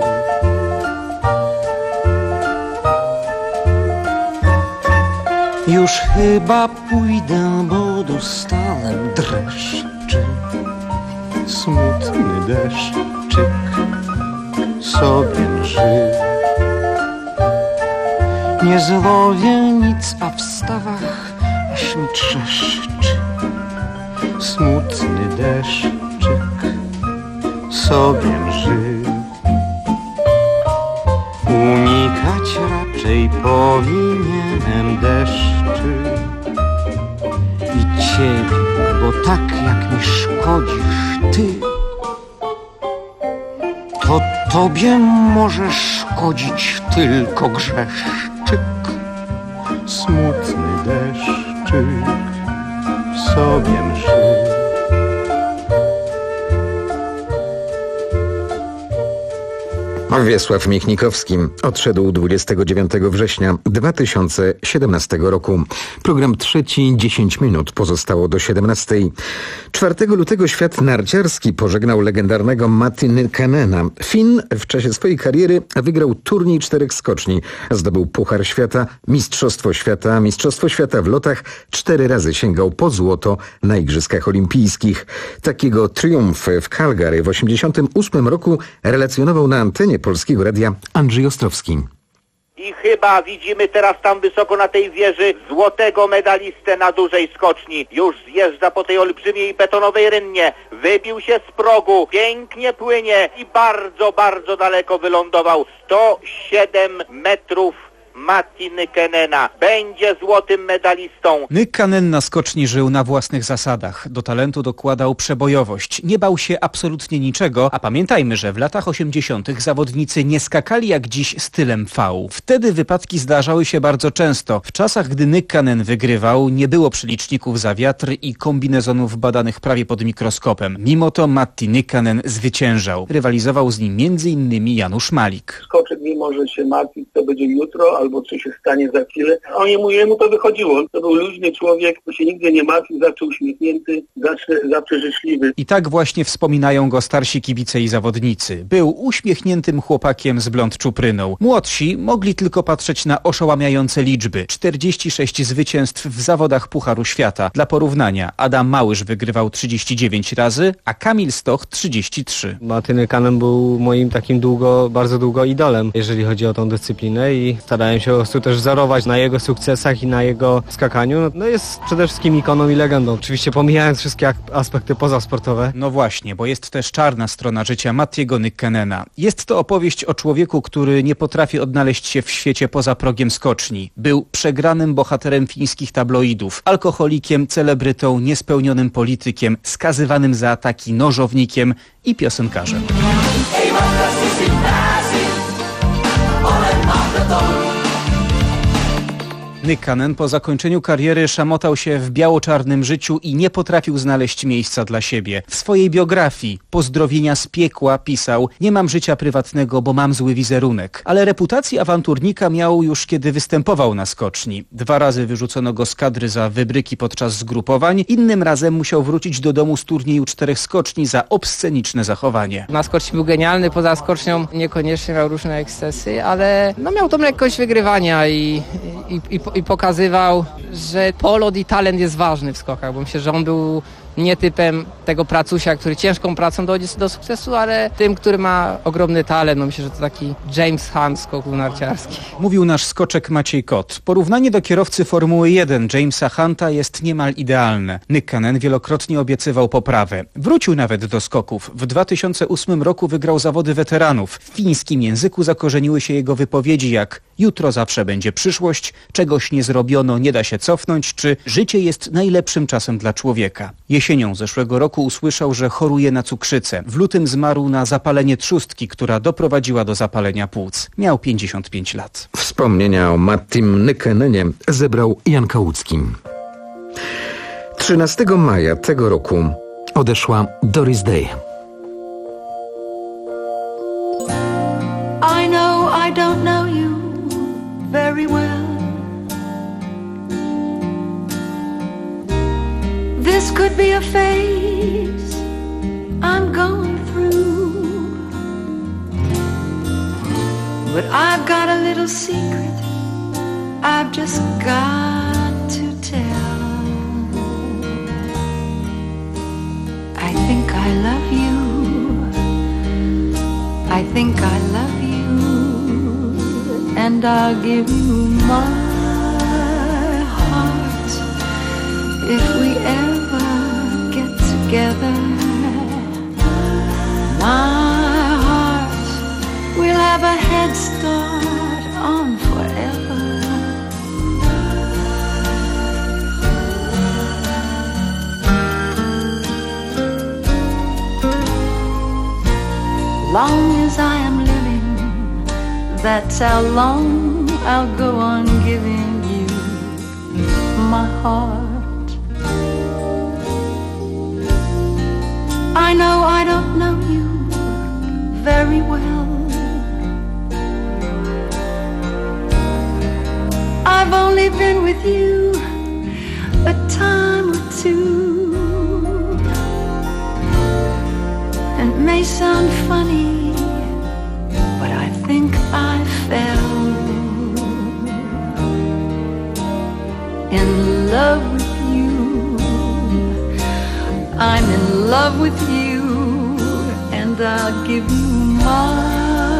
Już chyba pójdę, bo dostałem dreszczy, smutny deszczyk sobie mrzy. Nie złowię nic, a w stawach aż mi trzeszczy, sobie mszy. Unikać raczej powinienem deszczy i ciebie, bo tak jak mi szkodzisz ty, to tobie może szkodzić tylko grzeszczyk. Smutny deszczyk w sobie mszy. Wiesław Michnikowski odszedł dwudziestego dziewiątego września dwa tysiące siedemnastego roku. Program trzeci, dziesięć minut pozostało do siedemnastej. czwartego lutego świat narciarski pożegnał legendarnego Matti Nykanena. Fin w czasie swojej kariery wygrał turniej czterech skoczni. Zdobył Puchar Świata, Mistrzostwo Świata, Mistrzostwo Świata w lotach. Cztery razy sięgał po złoto na Igrzyskach Olimpijskich. Takiego triumf w Calgary w osiemdziesiątym ósmym roku relacjonował na antenie Polskiego Radia Andrzej Ostrowski. I chyba widzimy teraz tam wysoko na tej wieży złotego medalistę na dużej skoczni. Już zjeżdża po tej olbrzymiej betonowej rynnie. Wybił się z progu, pięknie płynie i bardzo, bardzo daleko wylądował. sto siedem metrów. Matti Nykanena będzie złotym medalistą. Nykanen na skoczni żył na własnych zasadach. Do talentu dokładał przebojowość. Nie bał się absolutnie niczego, a pamiętajmy, że w latach osiemdziesiątych zawodnicy nie skakali jak dziś stylem V. Wtedy wypadki zdarzały się bardzo często. W czasach, gdy Nykanen wygrywał, nie było przyliczników za wiatr i kombinezonów badanych prawie pod mikroskopem. Mimo to Matti Nykanen zwyciężał. Rywalizował z nim między innymi Janusz Malik. Skoczek nie może się martwić, co będzie jutro, albo co się stanie za chwilę. A on jemu, jemu to wychodziło. To był luźny człowiek, który się nigdy nie martwił, zawsze uśmiechnięty, zawsze, zawsze życzliwy. I tak właśnie wspominają go starsi kibice i zawodnicy. Był uśmiechniętym chłopakiem z blond czupryną. Młodsi mogli tylko patrzeć na oszałamiające liczby. czterdzieści sześć zwycięstw w zawodach Pucharu Świata. Dla porównania, Adam Małysz wygrywał trzydzieści dziewięć razy, a Kamil Stoch trzydzieści trzy. Matti Nykanen był moim takim długo, bardzo długo idolem, jeżeli chodzi o tą dyscyplinę i starałem się po prostu też wzorować na jego sukcesach i na jego skakaniu. No jest przede wszystkim ikoną i legendą. Oczywiście pomijając wszystkie aspekty pozasportowe. No właśnie, bo jest też czarna strona życia Mattiego Nykanena. Jest to opowieść o człowieku, który nie potrafi odnaleźć się w świecie poza progiem skoczni. Był przegranym bohaterem fińskich tabloidów, alkoholikiem, celebrytą, niespełnionym politykiem, skazywanym za ataki nożownikiem i piosenkarzem. Nykanen po zakończeniu kariery szamotał się w biało-czarnym życiu i nie potrafił znaleźć miejsca dla siebie. W swojej biografii Pozdrowienia z piekła pisał: nie mam życia prywatnego, bo mam zły wizerunek. Ale reputację awanturnika miał już kiedy występował na skoczni. Dwa razy wyrzucono go z kadry za wybryki podczas zgrupowań, innym razem musiał wrócić do domu z turnieju czterech skoczni za obsceniczne zachowanie. Na skoczni był genialny, poza skocznią niekoniecznie miał różne ekscesy, ale no miał tą lekkość wygrywania i, i, i i pokazywał, że polot i talent jest ważny w skokach, bo myślę, że on był nie typem tego pracusia, który ciężką pracą dojdzie do sukcesu, ale tym, który ma ogromny talent. No myślę, że to taki James Hunt skoków narciarskich. Mówił nasz skoczek Maciej Kot. Porównanie do kierowcy Formuły jeden Jamesa Hunta jest niemal idealne. Nykanen wielokrotnie obiecywał poprawę. Wrócił nawet do skoków. W dwa tysiące ósmym roku wygrał zawody weteranów. W fińskim języku zakorzeniły się jego wypowiedzi jak: jutro zawsze będzie przyszłość, czegoś nie zrobiono, nie da się cofnąć, czy życie jest najlepszym czasem dla człowieka. Jesienią zeszłego roku usłyszał, że choruje na cukrzycę. W lutym zmarł na zapalenie trzustki, która doprowadziła do zapalenia płuc. Miał pięćdziesiąt pięć lat. Wspomnienia o Mattim Nykanenie zebrał Jan Kałucki. trzynastego maja tego roku odeszła Doris Day. I know I don't know you very well. This could be a phase I'm going through, but I've got a little secret I've just got to tell. I think I love you, I think I love you, and I'll give you my heart if we ever get together. My long as I am living, that's how long I'll go on giving you my heart. I know I don't know you very well. I've only been with you a time or two, and it may sound funny, but I think I fell in love with you. I'm in love with you, and I'll give you my.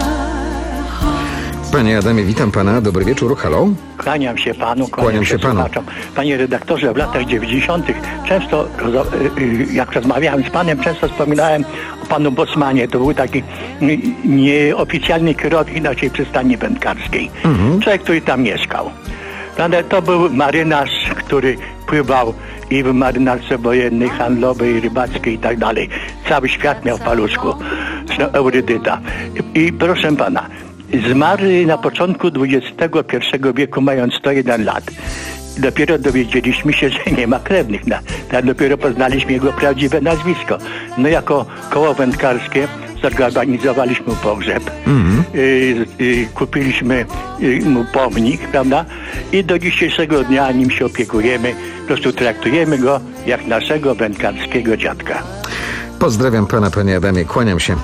Panie Adamie, witam pana. Dobry wieczór. Halo? Kłaniam się panu. Kłaniam, kłaniam się panu. Słuchaczom. Panie redaktorze, w latach dziewięćdziesiątych często, jak rozmawiałem z panem, często wspominałem o panu Bosmanie. To był taki nieoficjalny kierownik naszej przystani wędkarskiej. Mhm. Człowiek, który tam mieszkał. Prawda? To był marynarz, który pływał i w marynarce wojennej, handlowej, rybackiej i tak dalej. Cały świat miał w paluszku. Zresztą erudyta. I, I proszę pana, zmarł na początku dwudziestego pierwszego wieku, mając sto jeden lat. Dopiero dowiedzieliśmy się, że nie ma krewnych. Tak dopiero poznaliśmy jego prawdziwe nazwisko. No jako koło wędkarskie zorganizowaliśmy mu pogrzeb. Mm-hmm. y, y, kupiliśmy y, mu pomnik, prawda? I do dzisiejszego dnia nim się opiekujemy. Po prostu traktujemy go jak naszego wędkarskiego dziadka. Pozdrawiam pana, panie Adamie. Kłaniam się.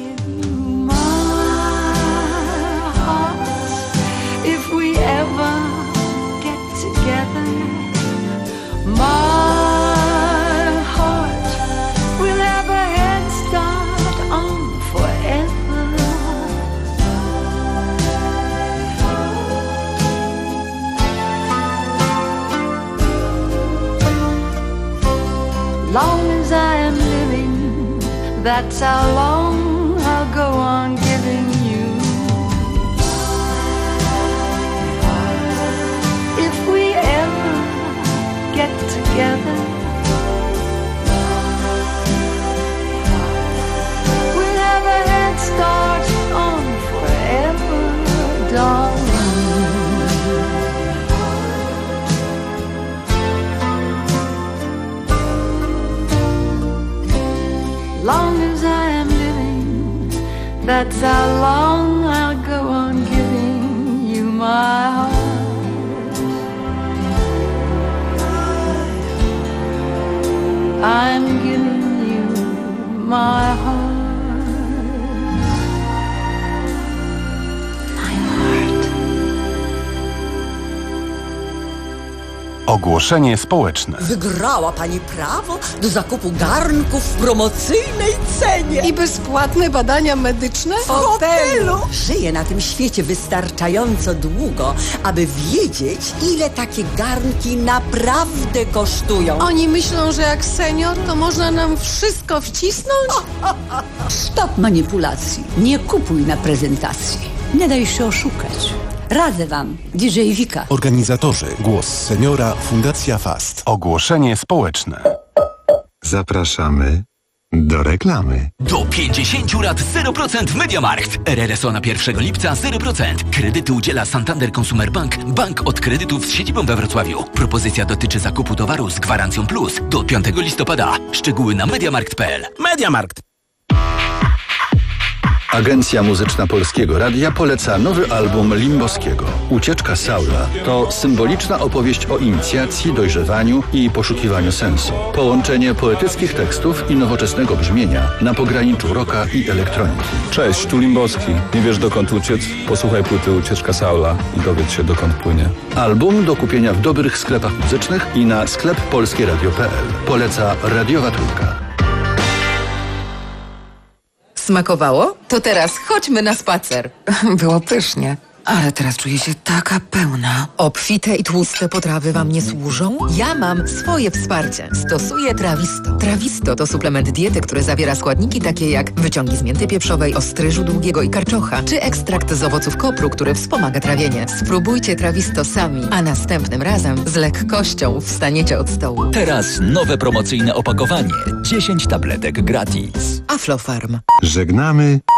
Long as I am living, that's how long I'll go on giving you. If we ever get together, we'll have a head start on forever, darling. Long as I am living, that's how long I'll go on giving you my heart. I'm giving you my heart. Ogłoszenie społeczne. Wygrała pani prawo do zakupu garnków w promocyjnej cenie. I bezpłatne badania medyczne w hotelu. Żyję na tym świecie wystarczająco długo, aby wiedzieć, ile takie garnki naprawdę kosztują. Oni myślą, że jak senior, to można nam wszystko wcisnąć? Stop manipulacji. Nie kupuj na prezentacji. Nie daj się oszukać. Radzę wam, D J Wika. Organizatorzy. Głos seniora, Fundacja Fast. Ogłoszenie społeczne. Zapraszamy do reklamy. Do pięćdziesięciu lat zero procent w MediaMarkt. R R S O na pierwszego lipca zero procent. Kredyty udziela Santander Consumer Bank, bank od kredytów z siedzibą we Wrocławiu. Propozycja dotyczy zakupu towaru z gwarancją plus do piątego listopada. Szczegóły na mediamarkt kropka p l. MediaMarkt. Agencja Muzyczna Polskiego Radia poleca nowy album Limboskiego. Ucieczka Saula to symboliczna opowieść o inicjacji, dojrzewaniu i poszukiwaniu sensu. Połączenie poetyckich tekstów i nowoczesnego brzmienia na pograniczu rocka i elektroniki. Cześć, tu Limboski. Nie wiesz dokąd uciec? Posłuchaj płyty Ucieczka Saula i dowiedz się dokąd płynie. Album do kupienia w dobrych sklepach muzycznych i na sklep polskie radio kropka p l. Poleca Radiowa Trójka. Smakowało? To teraz chodźmy na spacer. Było pysznie. Ale teraz czuję się taka pełna. Obfite i tłuste potrawy wam nie służą? Ja mam swoje wsparcie. Stosuję Trawisto. Trawisto to suplement diety, który zawiera składniki takie jak wyciągi z mięty pieprzowej, ostryżu długiego i karczocha, czy ekstrakt z owoców kopru, który wspomaga trawienie. Spróbujcie Trawisto sami, a następnym razem z lekkością wstaniecie od stołu. Teraz nowe promocyjne opakowanie. dziesięć tabletek gratis. Aflofarm. Żegnamy